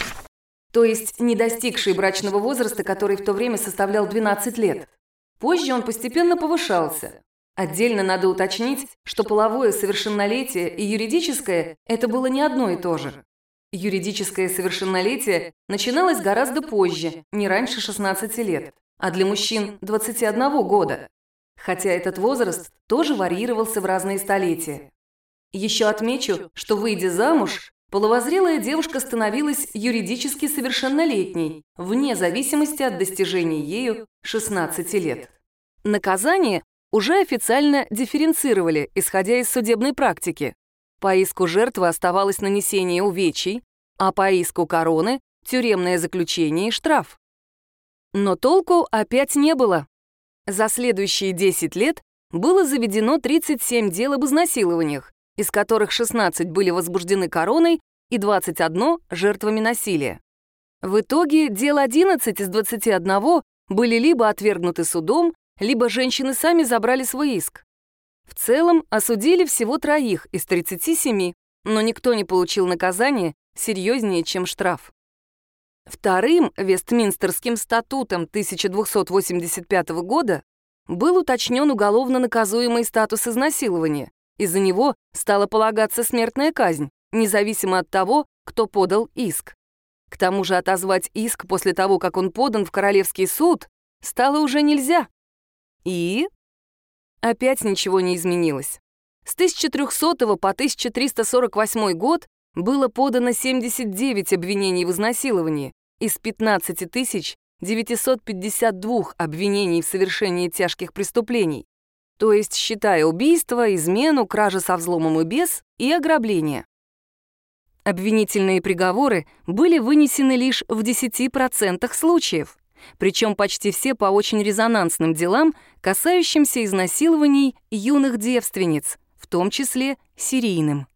То есть не достигшей брачного возраста, который в то время составлял двенадцать лет. Позже он постепенно повышался. Отдельно надо уточнить, что половое совершеннолетие и юридическое – это было не одно и то же. Юридическое совершеннолетие начиналось гораздо позже, не раньше шестнадцати лет, а для мужчин – двадцати одного года. Хотя этот возраст тоже варьировался в разные столетия. Еще отмечу, что, выйдя замуж, половозрелая девушка становилась юридически совершеннолетней, вне зависимости от достижения ею шестнадцати лет. Наказание уже официально дифференцировали, исходя из судебной практики. По иску жертвы оставалось нанесение увечий, а по иску короны – тюремное заключение и штраф. Но толку опять не было. За следующие десять лет было заведено тридцать семь дел об изнасилованиях, из которых шестнадцать были возбуждены короной и двадцать одно — жертвами насилия. В итоге дел одиннадцать из двадцати одного были либо отвергнуты судом, либо женщины сами забрали свой иск. В целом осудили всего троих из тридцати семи, но никто не получил наказание серьезнее, чем штраф. Вторым Вестминстерским статутом тысяча двухсот восемьдесят пятого года был уточнен уголовно наказуемый статус изнасилования. Из-за него стала полагаться смертная казнь, независимо от того, кто подал иск. К тому же отозвать иск после того, как он подан в Королевский суд, стало уже нельзя. И опять ничего не изменилось. С тысяча трёхсотого по тысяча триста сорок восьмой год было подано семьдесят девять обвинений в изнасиловании из пятнадцати тысяч девятисот пятьдесят двух обвинений в совершении тяжких преступлений, то есть считая убийство, измену, кражи со взломом и без и ограбление. Обвинительные приговоры были вынесены лишь в десяти процентах случаев, причем почти все по очень резонансным делам, касающимся изнасилований юных девственниц, в том числе серийным.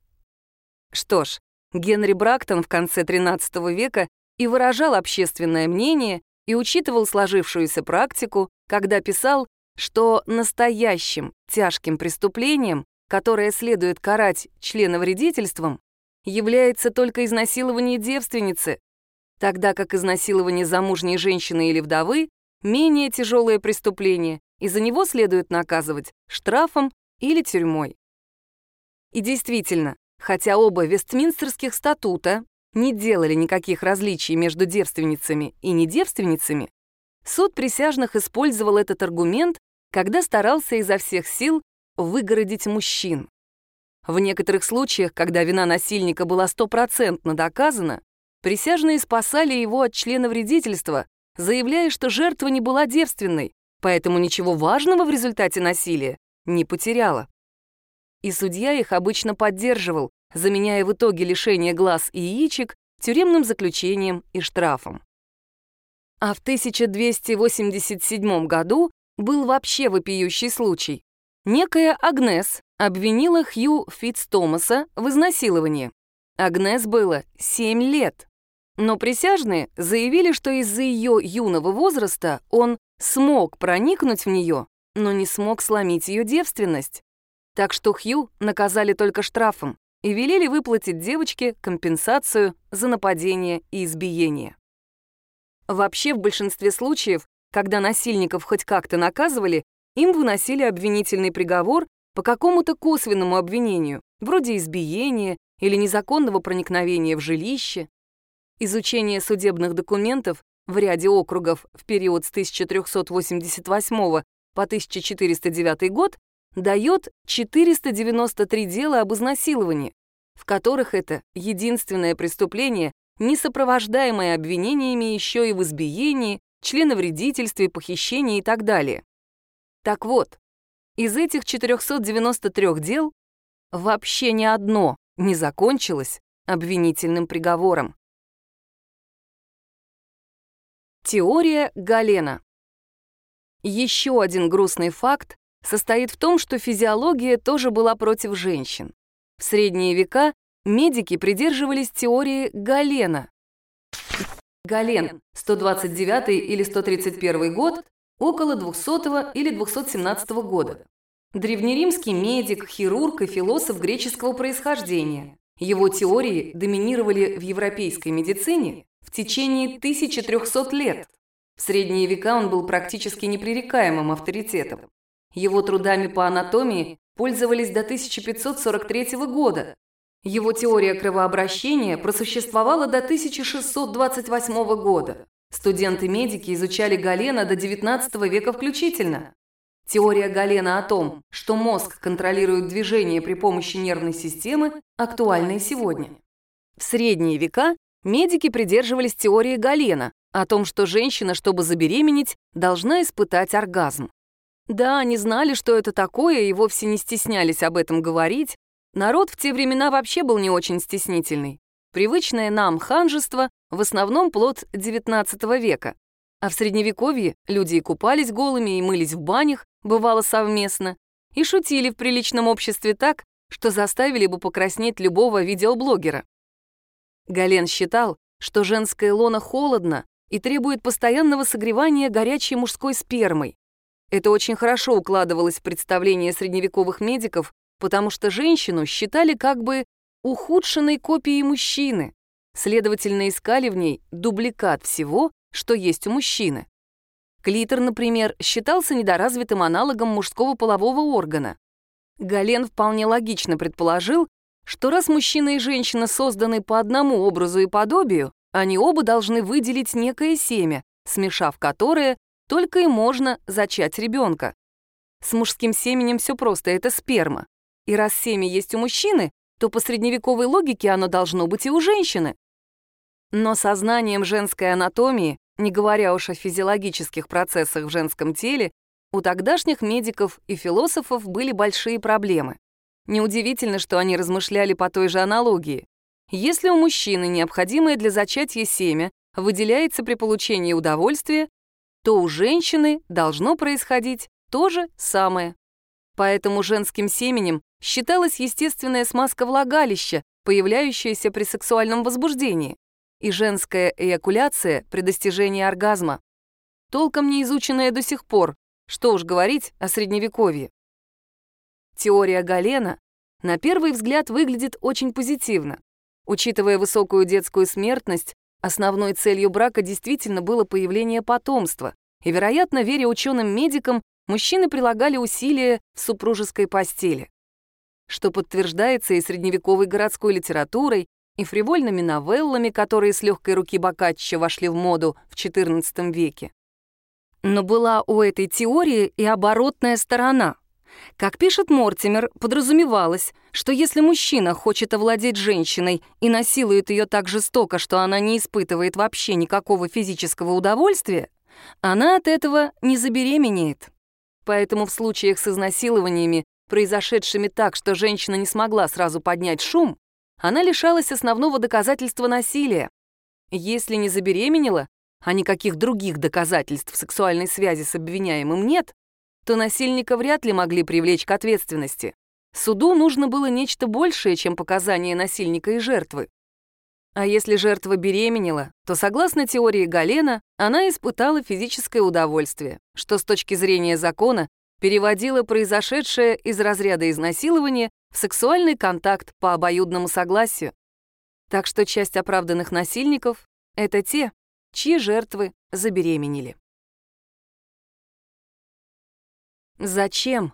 Что ж, Генри Брактон в конце тринадцатого века и выражал общественное мнение, и учитывал сложившуюся практику, когда писал, что настоящим тяжким преступлением, которое следует карать членовредительством, является только изнасилование девственницы, тогда как изнасилование замужней женщины или вдовы — менее тяжелое преступление, и за него следует наказывать штрафом или тюрьмой. И действительно, хотя оба Вестминстерских статута не делали никаких различий между девственницами и недевственницами, суд присяжных использовал этот аргумент, когда старался изо всех сил выгородить мужчин. В некоторых случаях, когда вина насильника была стопроцентно доказана, присяжные спасали его от членовредительства, заявляя, что жертва не была девственной, поэтому ничего важного в результате насилия не потеряла. И судья их обычно поддерживал, заменяя в итоге лишение глаз и яичек тюремным заключением и штрафом. А в тысяча двести восемьдесят седьмом году был вообще вопиющий случай. Некая Агнес обвинила Хью Фитц-Томаса в изнасиловании. Агнес было семь лет. Но присяжные заявили, что из-за ее юного возраста он смог проникнуть в нее, но не смог сломить ее девственность. Так что Хью наказали только штрафом и велели выплатить девочке компенсацию за нападение и избиение. Вообще, в большинстве случаев, когда насильников хоть как-то наказывали, им выносили обвинительный приговор по какому-то косвенному обвинению, вроде избиения или незаконного проникновения в жилище. Изучение судебных документов в ряде округов в период с тысяча триста восемьдесят восьмого по тысяча четыреста девятый год дает четыреста девяносто три дела об изнасиловании, в которых это единственное преступление, не сопровождаемое обвинениями еще и в избиении, членовредительстве, похищении и так далее. Так вот, из этих четырехсот девяноста трёх дел вообще ни одно не закончилось обвинительным приговором. Теория Галена. Еще один грустный факт состоит в том, что физиология тоже была против женщин. В средние века медики придерживались теории Галена. Гален, сто двадцать девятый или сто тридцать первый год, около двухсотого или двухсот семнадцатого года. Древнеримский медик, хирург и философ греческого происхождения. Его теории доминировали в европейской медицине в течение тысячи трёхсот лет. В средние века он был практически непререкаемым авторитетом. Его трудами по анатомии пользовались до тысяча пятьсот сорок третьего года. Его теория кровообращения просуществовала до тысяча шестьсот двадцать восьмого года. Студенты-медики изучали Галена до девятнадцатого века включительно. Теория Галена о том, что мозг контролирует движение при помощи нервной системы, актуальна и сегодня. В средние века медики придерживались теории Галена о том, что женщина, чтобы забеременеть, должна испытать оргазм. Да, они знали, что это такое, и вовсе не стеснялись об этом говорить. Народ в те времена вообще был не очень стеснительный. Привычное нам ханжество в основном плод девятнадцатого века. А в Средневековье люди и купались голыми, и мылись в банях, бывало совместно, и шутили в приличном обществе так, что заставили бы покраснеть любого видеоблогера. Гален считал, что женское лоно холодно и требует постоянного согревания горячей мужской спермой. Это очень хорошо укладывалось в представление средневековых медиков, потому что женщину считали как бы ухудшенной копией мужчины, следовательно, искали в ней дубликат всего, что есть у мужчины. Клитор, например, считался недоразвитым аналогом мужского полового органа. Гален вполне логично предположил, что раз мужчина и женщина созданы по одному образу и подобию, они оба должны выделить некое семя, смешав которое только и можно зачать ребенка. С мужским семенем все просто, это сперма. И раз семя есть у мужчины, то по средневековой логике оно должно быть и у женщины. Но со знанием женской анатомии, не говоря уж о физиологических процессах в женском теле, у тогдашних медиков и философов были большие проблемы. Неудивительно, что они размышляли по той же аналогии. Если у мужчины необходимое для зачатия семя выделяется при получении удовольствия, то у женщины должно происходить то же самое. Поэтому женским семенем считалась естественная смазка влагалища, появляющаяся при сексуальном возбуждении, и женская эякуляция при достижении оргазма, толком не изученная до сих пор, что уж говорить о Средневековье. Теория Галена на первый взгляд выглядит очень позитивно. Учитывая высокую детскую смертность, основной целью брака действительно было появление потомства, и, вероятно, веря ученым-медикам, мужчины прилагали усилия в супружеской постели. Что подтверждается и средневековой городской литературой, и фривольными новеллами, которые с легкой руки Боккаччо вошли в моду в четырнадцатом веке. Но была у этой теории и оборотная сторона. Как пишет Мортимер, подразумевалось, что если мужчина хочет овладеть женщиной и насилует ее так жестоко, что она не испытывает вообще никакого физического удовольствия, она от этого не забеременеет. Поэтому в случаях с изнасилованиями, произошедшими так, что женщина не смогла сразу поднять шум, она лишалась основного доказательства насилия. Если не забеременела, а никаких других доказательств сексуальной связи с обвиняемым нет, то насильника вряд ли могли привлечь к ответственности. Суду нужно было нечто большее, чем показания насильника и жертвы. А если жертва беременела, то, согласно теории Галена, она испытала физическое удовольствие, что с точки зрения закона переводило произошедшее из разряда изнасилования в сексуальный контакт по обоюдному согласию. Так что часть оправданных насильников — это те, чьи жертвы забеременели. Зачем?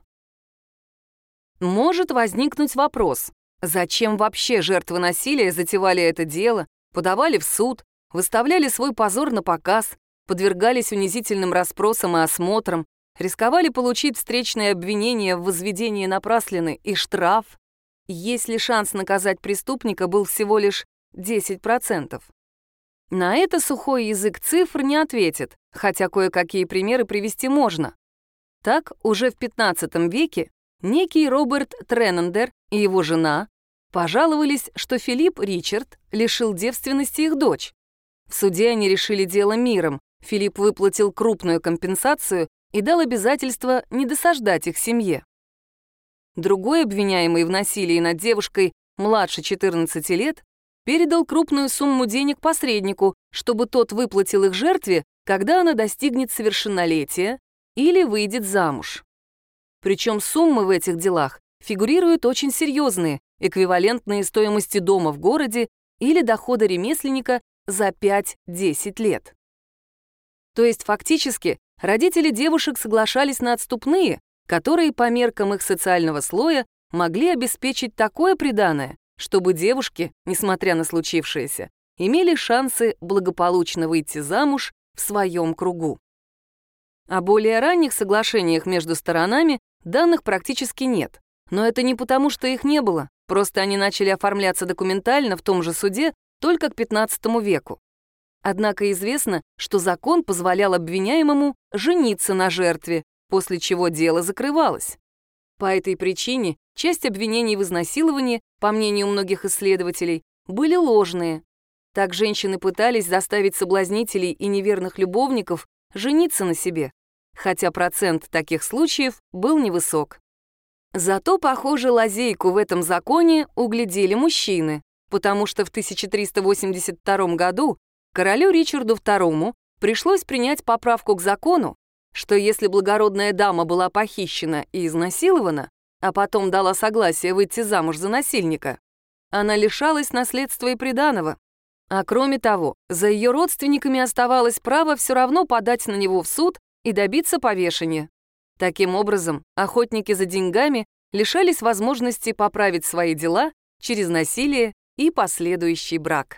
Может возникнуть вопрос, зачем вообще жертвы насилия затевали это дело, подавали в суд, выставляли свой позор на показ, подвергались унизительным расспросам и осмотрам, рисковали получить встречное обвинение в возведении напраслины и штраф, если шанс наказать преступника был всего лишь десять процентов. На это сухой язык цифр не ответит, хотя кое-какие примеры привести можно. Так, уже в пятнадцатом веке некий Роберт Тренендер и его жена пожаловались, что Филипп Ричард лишил девственности их дочь. В суде они решили дело миром, Филипп выплатил крупную компенсацию и дал обязательство не досаждать их семье. Другой обвиняемый в насилии над девушкой младше четырнадцати лет передал крупную сумму денег посреднику, чтобы тот выплатил их жертве, когда она достигнет совершеннолетия или выйдет замуж. Причем суммы в этих делах фигурируют очень серьезные, эквивалентные стоимости дома в городе или дохода ремесленника за пять-десять лет. То есть фактически родители девушек соглашались на отступные, которые по меркам их социального слоя могли обеспечить такое приданое, чтобы девушки, несмотря на случившееся, имели шансы благополучно выйти замуж в своем кругу. О более ранних соглашениях между сторонами данных практически нет, но это не потому, что их не было, просто они начали оформляться документально в том же суде только к пятнадцатому веку. Однако известно, что закон позволял обвиняемому жениться на жертве, после чего дело закрывалось. По этой причине часть обвинений в изнасиловании, по мнению многих исследователей, были ложные. Так женщины пытались заставить соблазнителей и неверных любовников жениться на себе, хотя процент таких случаев был невысок. Зато, похоже, лазейку в этом законе углядели мужчины, потому что в тысяча триста восемьдесят втором году королю Ричарду второму пришлось принять поправку к закону, что если благородная дама была похищена и изнасилована, а потом дала согласие выйти замуж за насильника, она лишалась наследства и приданого. А кроме того, за ее родственниками оставалось право все равно подать на него в суд и добиться повешения. Таким образом, охотники за деньгами лишались возможности поправить свои дела через насилие и последующий брак.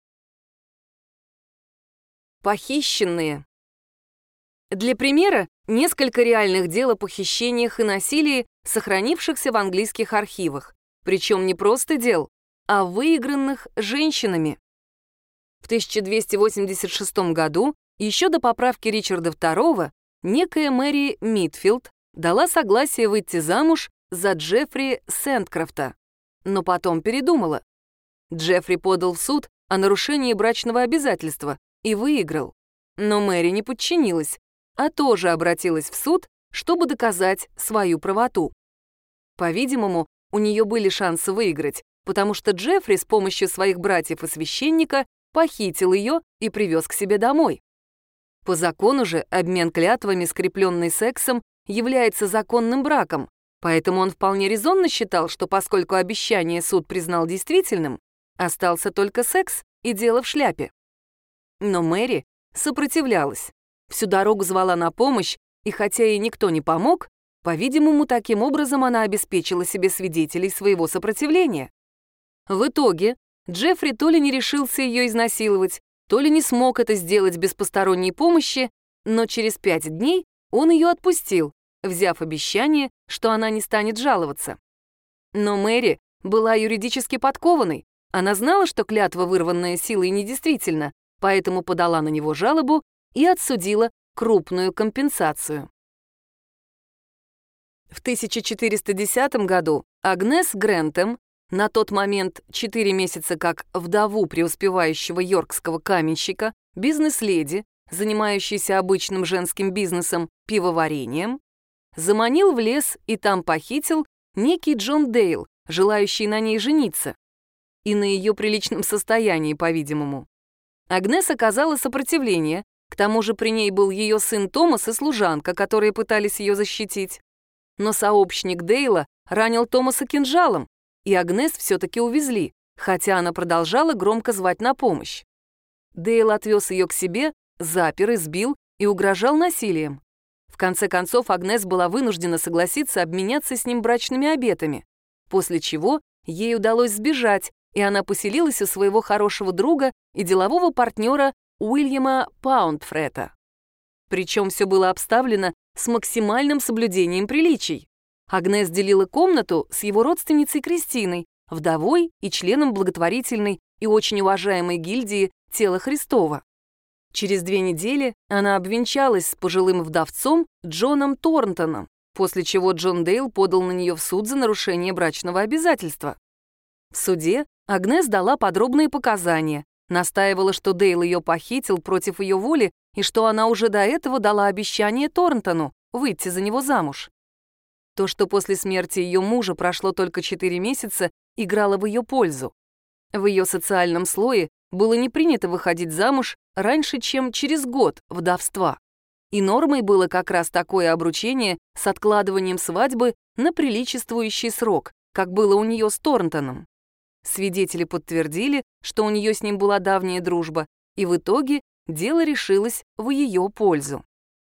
Похищенные. Для примера, несколько реальных дел о похищениях и насилии, сохранившихся в английских архивах. Причем не просто дел, а выигранных женщинами. В тысяча двести восемьдесят шестом году, еще до поправки Ричарда второго, некая Мэри Митфилд дала согласие выйти замуж за Джеффри Сэндкрофта, но потом передумала. Джеффри подал в суд о нарушении брачного обязательства и выиграл. Но Мэри не подчинилась, а тоже обратилась в суд, чтобы доказать свою правоту. По-видимому, у нее были шансы выиграть, потому что Джеффри с помощью своих братьев и священника похитил ее и привез к себе домой. По закону же обмен клятвами, скрепленный сексом, является законным браком, поэтому он вполне резонно считал, что поскольку обещание суд признал действительным, остался только секс и дело в шляпе. Но Мэри сопротивлялась, всю дорогу звала на помощь, и хотя ей никто не помог, по-видимому, таким образом она обеспечила себе свидетелей своего сопротивления. В итоге Джеффри то ли не решился ее изнасиловать, то ли не смог это сделать без посторонней помощи, но через пять дней он ее отпустил, взяв обещание, что она не станет жаловаться. Но Мэри была юридически подкованной. Она знала, что клятва, вырванная силой, недействительна, поэтому подала на него жалобу и отсудила крупную компенсацию. В тысяча четыреста десятом году Агнес Грэнтэм, на тот момент четыре месяца как вдову преуспевающего йоркского каменщика, бизнес-леди, занимающейся обычным женским бизнесом, пивоварением, заманил в лес и там похитил некий Джон Дейл, желающий на ней жениться. И на ее приличном состоянии, по-видимому. Агнес оказала сопротивление, к тому же при ней был ее сын Томас и служанка, которые пытались ее защитить. Но сообщник Дейла ранил Томаса кинжалом, и Агнес все-таки увезли, хотя она продолжала громко звать на помощь. Дейл отвез ее к себе, запер, избил и угрожал насилием. В конце концов, Агнес была вынуждена согласиться обменяться с ним брачными обетами, после чего ей удалось сбежать, и она поселилась у своего хорошего друга и делового партнера Уильяма Паундфрета. Причем все было обставлено с максимальным соблюдением приличий. Агнес делила комнату с его родственницей Кристиной, вдовой и членом благотворительной и очень уважаемой гильдии «Тело Христово». Через две недели она обвенчалась с пожилым вдовцом Джоном Торнтоном, после чего Джон Дейл подал на нее в суд за нарушение брачного обязательства. В суде Агнес дала подробные показания, настаивала, что Дейл ее похитил против ее воли и что она уже до этого дала обещание Торнтону выйти за него замуж. То, что после смерти ее мужа прошло только четыре месяца, играло в ее пользу. В ее социальном слое было не принято выходить замуж раньше, чем через год вдовства. И нормой было как раз такое обручение с откладыванием свадьбы на приличествующий срок, как было у нее с Торнтоном. Свидетели подтвердили, что у нее с ним была давняя дружба, и в итоге дело решилось в ее пользу.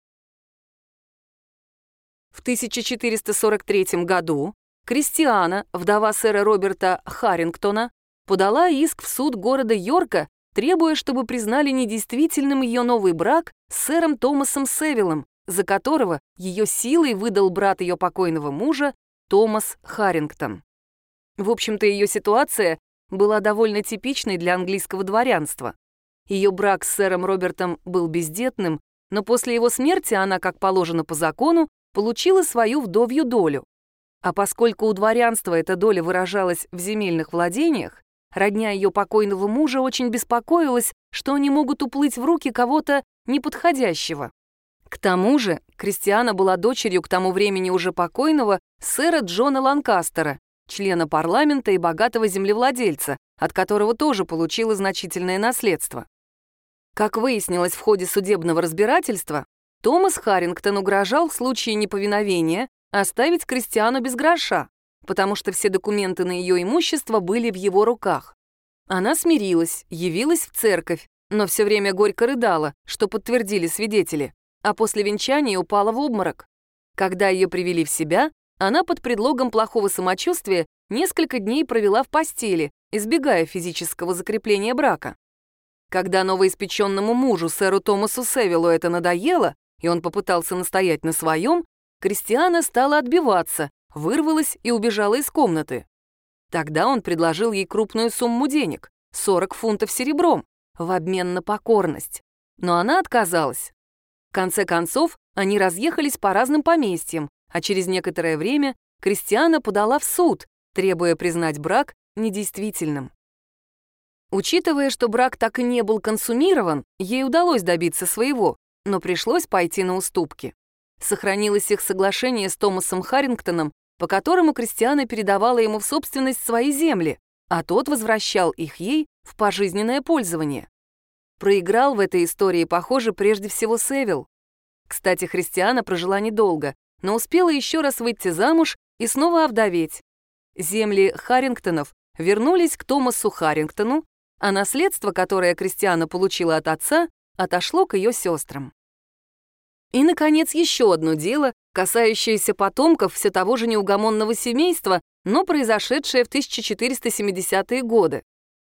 В тысяча четыреста сорок третьем году Кристиана, вдова сэра Роберта Харрингтона, подала иск в суд города Йорка, требуя, чтобы признали недействительным ее новый брак с сэром Томасом Севиллом, за которого ее силой выдал брат ее покойного мужа Томас Харрингтон. В общем-то, ее ситуация была довольно типичной для английского дворянства. Ее брак с сэром Робертом был бездетным, но после его смерти она, как положено по закону, получила свою вдовью долю. А поскольку у дворянства эта доля выражалась в земельных владениях, родня ее покойного мужа очень беспокоилась, что они могут уплыть в руки кого-то неподходящего. К тому же Кристиана была дочерью к тому времени уже покойного сэра Джона Ланкастера, члена парламента и богатого землевладельца, от которого тоже получила значительное наследство. Как выяснилось в ходе судебного разбирательства, Томас Харрингтон угрожал в случае неповиновения оставить Кристиану без гроша, потому что все документы на ее имущество были в его руках. Она смирилась, явилась в церковь, но все время горько рыдала, что подтвердили свидетели, а после венчания упала в обморок. Когда ее привели в себя, она под предлогом плохого самочувствия несколько дней провела в постели, избегая физического закрепления брака. Когда новоиспеченному мужу, сэру Томасу Севиллу, это надоело, и он попытался настоять на своем, Кристиана стала отбиваться, вырвалась и убежала из комнаты. Тогда он предложил ей крупную сумму денег — сорок фунтов серебром, в обмен на покорность. Но она отказалась. В конце концов, они разъехались по разным поместьям, а через некоторое время Кристиана подала в суд, требуя признать брак недействительным. Учитывая, что брак так и не был консумирован, ей удалось добиться своего, но пришлось пойти на уступки. Сохранилось их соглашение с Томасом Харрингтоном, по которому Кристиана передавала ему в собственность свои земли, а тот возвращал их ей в пожизненное пользование. Проиграл в этой истории, похоже, прежде всего Севилл. Кстати, Кристиана прожила недолго, но успела еще раз выйти замуж и снова овдоветь. Земли Харрингтонов вернулись к Томасу Харрингтону, а наследство, которое Кристиана получила от отца, отошло к ее сестрам. И, наконец, еще одно дело, касающееся потомков все того же неугомонного семейства, но произошедшее в тысяча четыреста семидесятые годы.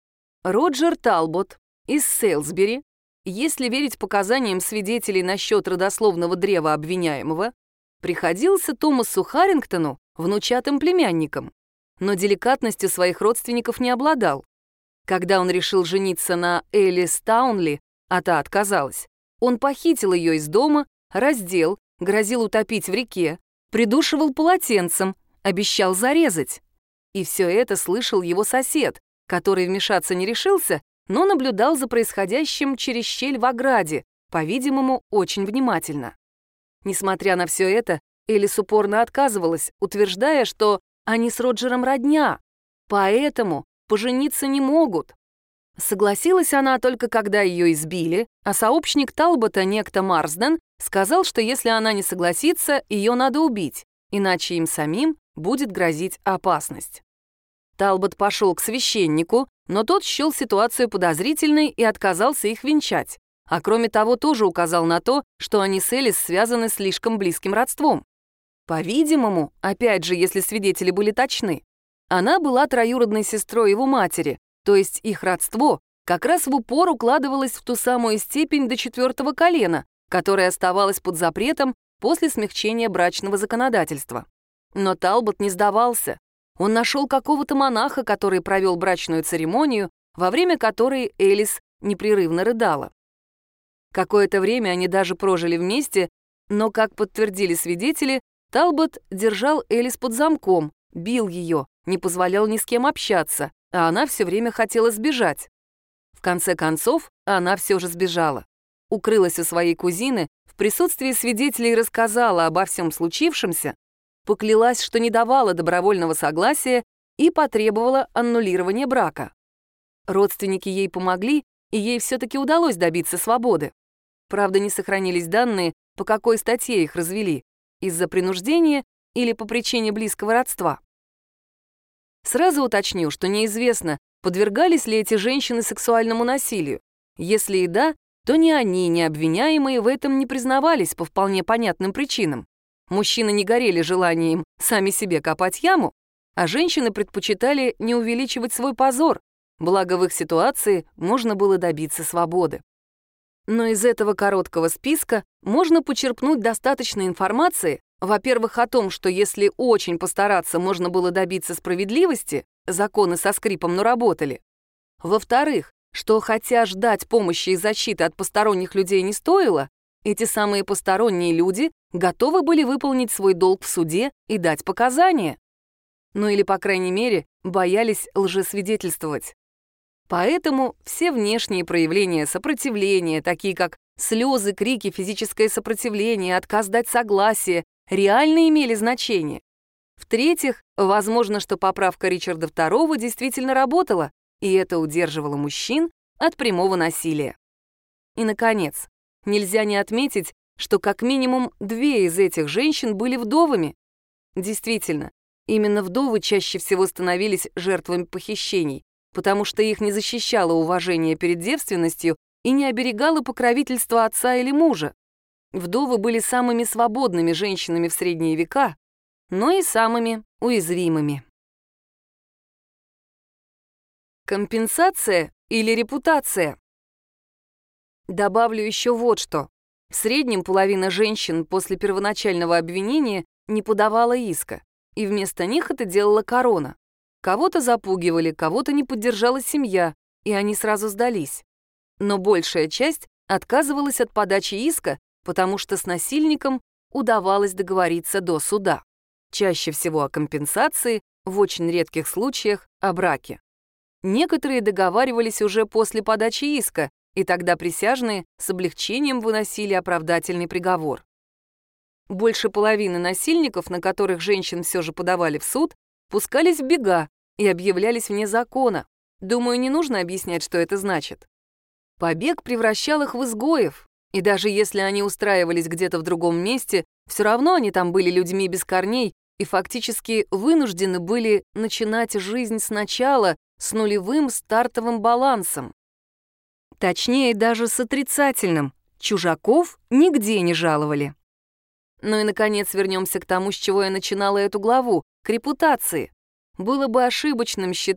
Роджер Талбот из Сейлсбери, если верить показаниям свидетелей насчет родословного древа обвиняемого, приходился Томасу Харрингтону внучатым племянником, но деликатностью своих родственников не обладал. Когда он решил жениться на Элис Таунли, а та отказалась, он похитил ее из дома, раздел, грозил утопить в реке, придушивал полотенцем, обещал зарезать. И все это слышал его сосед, который вмешаться не решился, но наблюдал за происходящим через щель в ограде, по-видимому, очень внимательно. Несмотря на все это, Элис упорно отказывалась, утверждая, что они с Роджером родня, поэтому пожениться не могут. Согласилась она только когда ее избили, а сообщник Талбота, некто Марсден, сказал, что если она не согласится, ее надо убить, иначе им самим будет грозить опасность. Талбот пошел к священнику, но тот счел ситуацию подозрительной и отказался их венчать, а кроме того тоже указал на то, что они с Элис связаны слишком близким родством. По-видимому, опять же, если свидетели были точны, она была троюродной сестрой его матери, то есть их родство как раз в упор укладывалось в ту самую степень до четвертого колена, которая оставалась под запретом после смягчения брачного законодательства. Но Талбот не сдавался. Он нашел какого-то монаха, который провел брачную церемонию, во время которой Элис непрерывно рыдала. Какое-то время они даже прожили вместе, но, как подтвердили свидетели, Талбот держал Элис под замком, бил ее, не позволял ни с кем общаться, а она все время хотела сбежать. В конце концов, она все же сбежала. Укрылась у своей кузины, в присутствии свидетелей рассказала обо всем случившемся, поклялась, что не давала добровольного согласия и потребовала аннулирования брака. Родственники ей помогли, и ей все-таки удалось добиться свободы. Правда, не сохранились данные, по какой статье их развели, из-за принуждения или по причине близкого родства. Сразу уточню, что неизвестно, подвергались ли эти женщины сексуальному насилию. Если и да, то ни они, ни обвиняемые в этом не признавались по вполне понятным причинам. Мужчины не горели желанием сами себе копать яму, а женщины предпочитали не увеличивать свой позор, благо в их ситуации можно было добиться свободы. Но из этого короткого списка можно почерпнуть достаточно информации, во-первых, о том, что если очень постараться, можно было добиться справедливости, законы со скрипом, но работали. Во-вторых, что хотя ждать помощи и защиты от посторонних людей не стоило, эти самые посторонние люди готовы были выполнить свой долг в суде и дать показания. Ну или, по крайней мере, боялись лжесвидетельствовать. Поэтому все внешние проявления сопротивления, такие как слезы, крики, физическое сопротивление, отказ дать согласие, реально имели значение. В-третьих, возможно, что поправка Ричарда второго действительно работала, и это удерживало мужчин от прямого насилия. И, наконец, нельзя не отметить, что как минимум две из этих женщин были вдовами. Действительно, именно вдовы чаще всего становились жертвами похищений, потому что их не защищало уважение перед девственностью и не оберегало покровительство отца или мужа. Вдовы были самыми свободными женщинами в средние века, но и самыми уязвимыми. Компенсация или репутация? Добавлю еще вот что. В среднем половина женщин после первоначального обвинения не подавала иска, и вместо них это делала корона. Кого-то запугивали, кого-то не поддержала семья, и они сразу сдались. Но большая часть отказывалась от подачи иска, потому что с насильником удавалось договориться до суда. Чаще всего о компенсации, в очень редких случаях о браке. Некоторые договаривались уже после подачи иска, и тогда присяжные с облегчением выносили оправдательный приговор. Больше половины насильников, на которых женщин все же подавали в суд, пускались в бега и объявлялись вне закона. Думаю, не нужно объяснять, что это значит. Побег превращал их в изгоев, и даже если они устраивались где-то в другом месте, все равно они там были людьми без корней и фактически вынуждены были начинать жизнь сначала с нулевым стартовым балансом. Точнее, даже с отрицательным. Чужаков нигде не жаловали. Ну и, наконец, вернемся к тому, с чего я начинала эту главу, к репутации. Было бы ошибочным считать,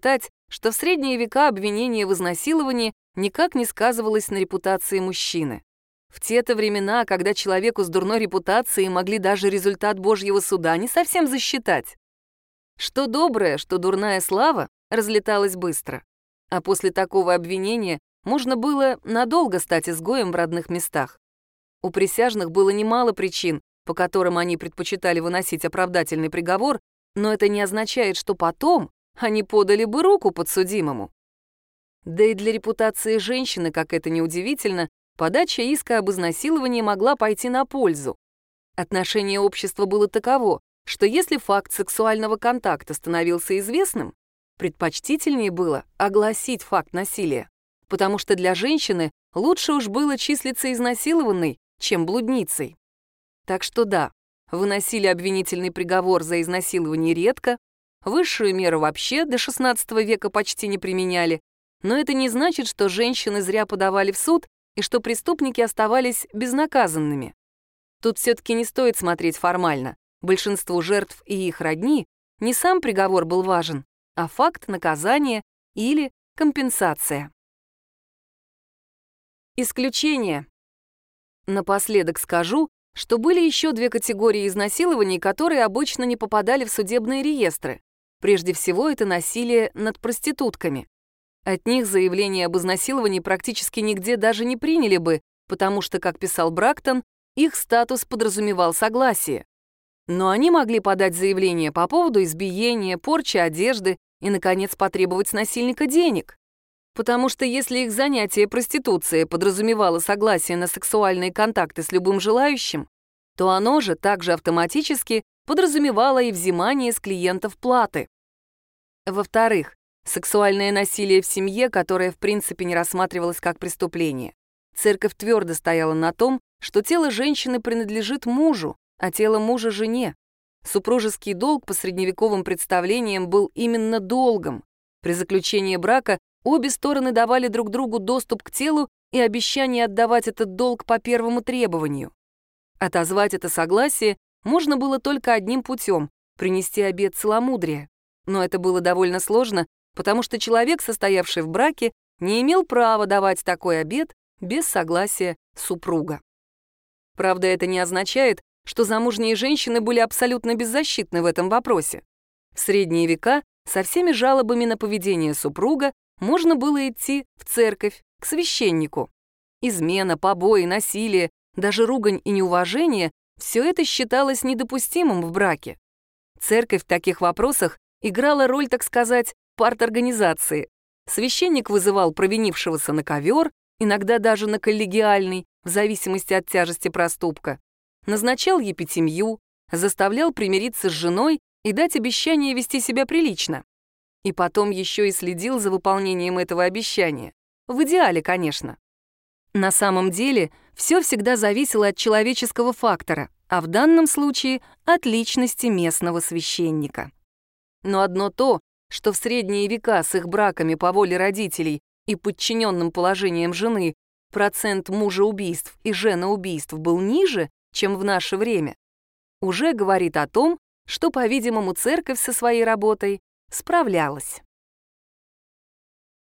что в средние века обвинение в изнасиловании никак не сказывалось на репутации мужчины. В те-то времена, когда человеку с дурной репутацией могли даже результат Божьего суда не совсем засчитать. Что добрая, что дурная слава разлеталась быстро. А после такого обвинения можно было надолго стать изгоем в родных местах. У присяжных было немало причин, по которым они предпочитали выносить оправдательный приговор, но это не означает, что потом они подали бы руку подсудимому. Да и для репутации женщины, как это ни удивительно, подача иска об изнасиловании могла пойти на пользу. Отношение общества было таково, что если факт сексуального контакта становился известным, предпочтительнее было огласить факт насилия, потому что для женщины лучше уж было числиться изнасилованной, чем блудницей. Так что да, выносили обвинительный приговор за изнасилование редко, высшую меру вообще до шестнадцатого века почти не применяли, но это не значит, что женщины зря подавали в суд и что преступники оставались безнаказанными. Тут все-таки не стоит смотреть формально. Большинству жертв и их родни не сам приговор был важен, а факт наказания или компенсация. Исключение. Напоследок скажу, что были еще две категории изнасилований, которые обычно не попадали в судебные реестры. Прежде всего, это насилие над проститутками. От них заявление об изнасиловании практически нигде даже не приняли бы, потому что, как писал Брактон, их статус подразумевал согласие. Но они могли подать заявление по поводу избиения, порчи одежды и, наконец, потребовать с насильника денег. Потому что если их занятие проституцией подразумевало согласие на сексуальные контакты с любым желающим, то оно же также автоматически подразумевало и взимание с клиентов платы. Во-вторых, сексуальное насилие в семье, которое в принципе не рассматривалось как преступление. Церковь твердо стояла на том, что тело женщины принадлежит мужу, а тело мужа — жене. Супружеский долг по средневековым представлениям был именно долгом. При заключении брака обе стороны давали друг другу доступ к телу и обещание отдавать этот долг по первому требованию. Отозвать это согласие можно было только одним путем — принести обет целомудрия. Но это было довольно сложно, потому что человек, состоявший в браке, не имел права давать такой обет без согласия супруга. Правда, это не означает, что замужние женщины были абсолютно беззащитны в этом вопросе. В средние века со всеми жалобами на поведение супруга можно было идти в церковь, к священнику. Измена, побои, насилие, даже ругань и неуважение — все это считалось недопустимым в браке. Церковь в таких вопросах играла роль, так сказать, парторганизации. Священник вызывал провинившегося на ковер, иногда даже на коллегиальный, в зависимости от тяжести проступка, назначал епитемью, заставлял примириться с женой и дать обещание вести себя прилично. И потом еще и следил за выполнением этого обещания. В идеале, конечно. На самом деле, все всегда зависело от человеческого фактора, а в данном случае от личности местного священника. Но одно то, что в средние века с их браками по воле родителей и подчиненным положением жены процент мужеубийств и женоубийств был ниже, чем в наше время, уже говорит о том, что, по-видимому, церковь со своей работой справлялась.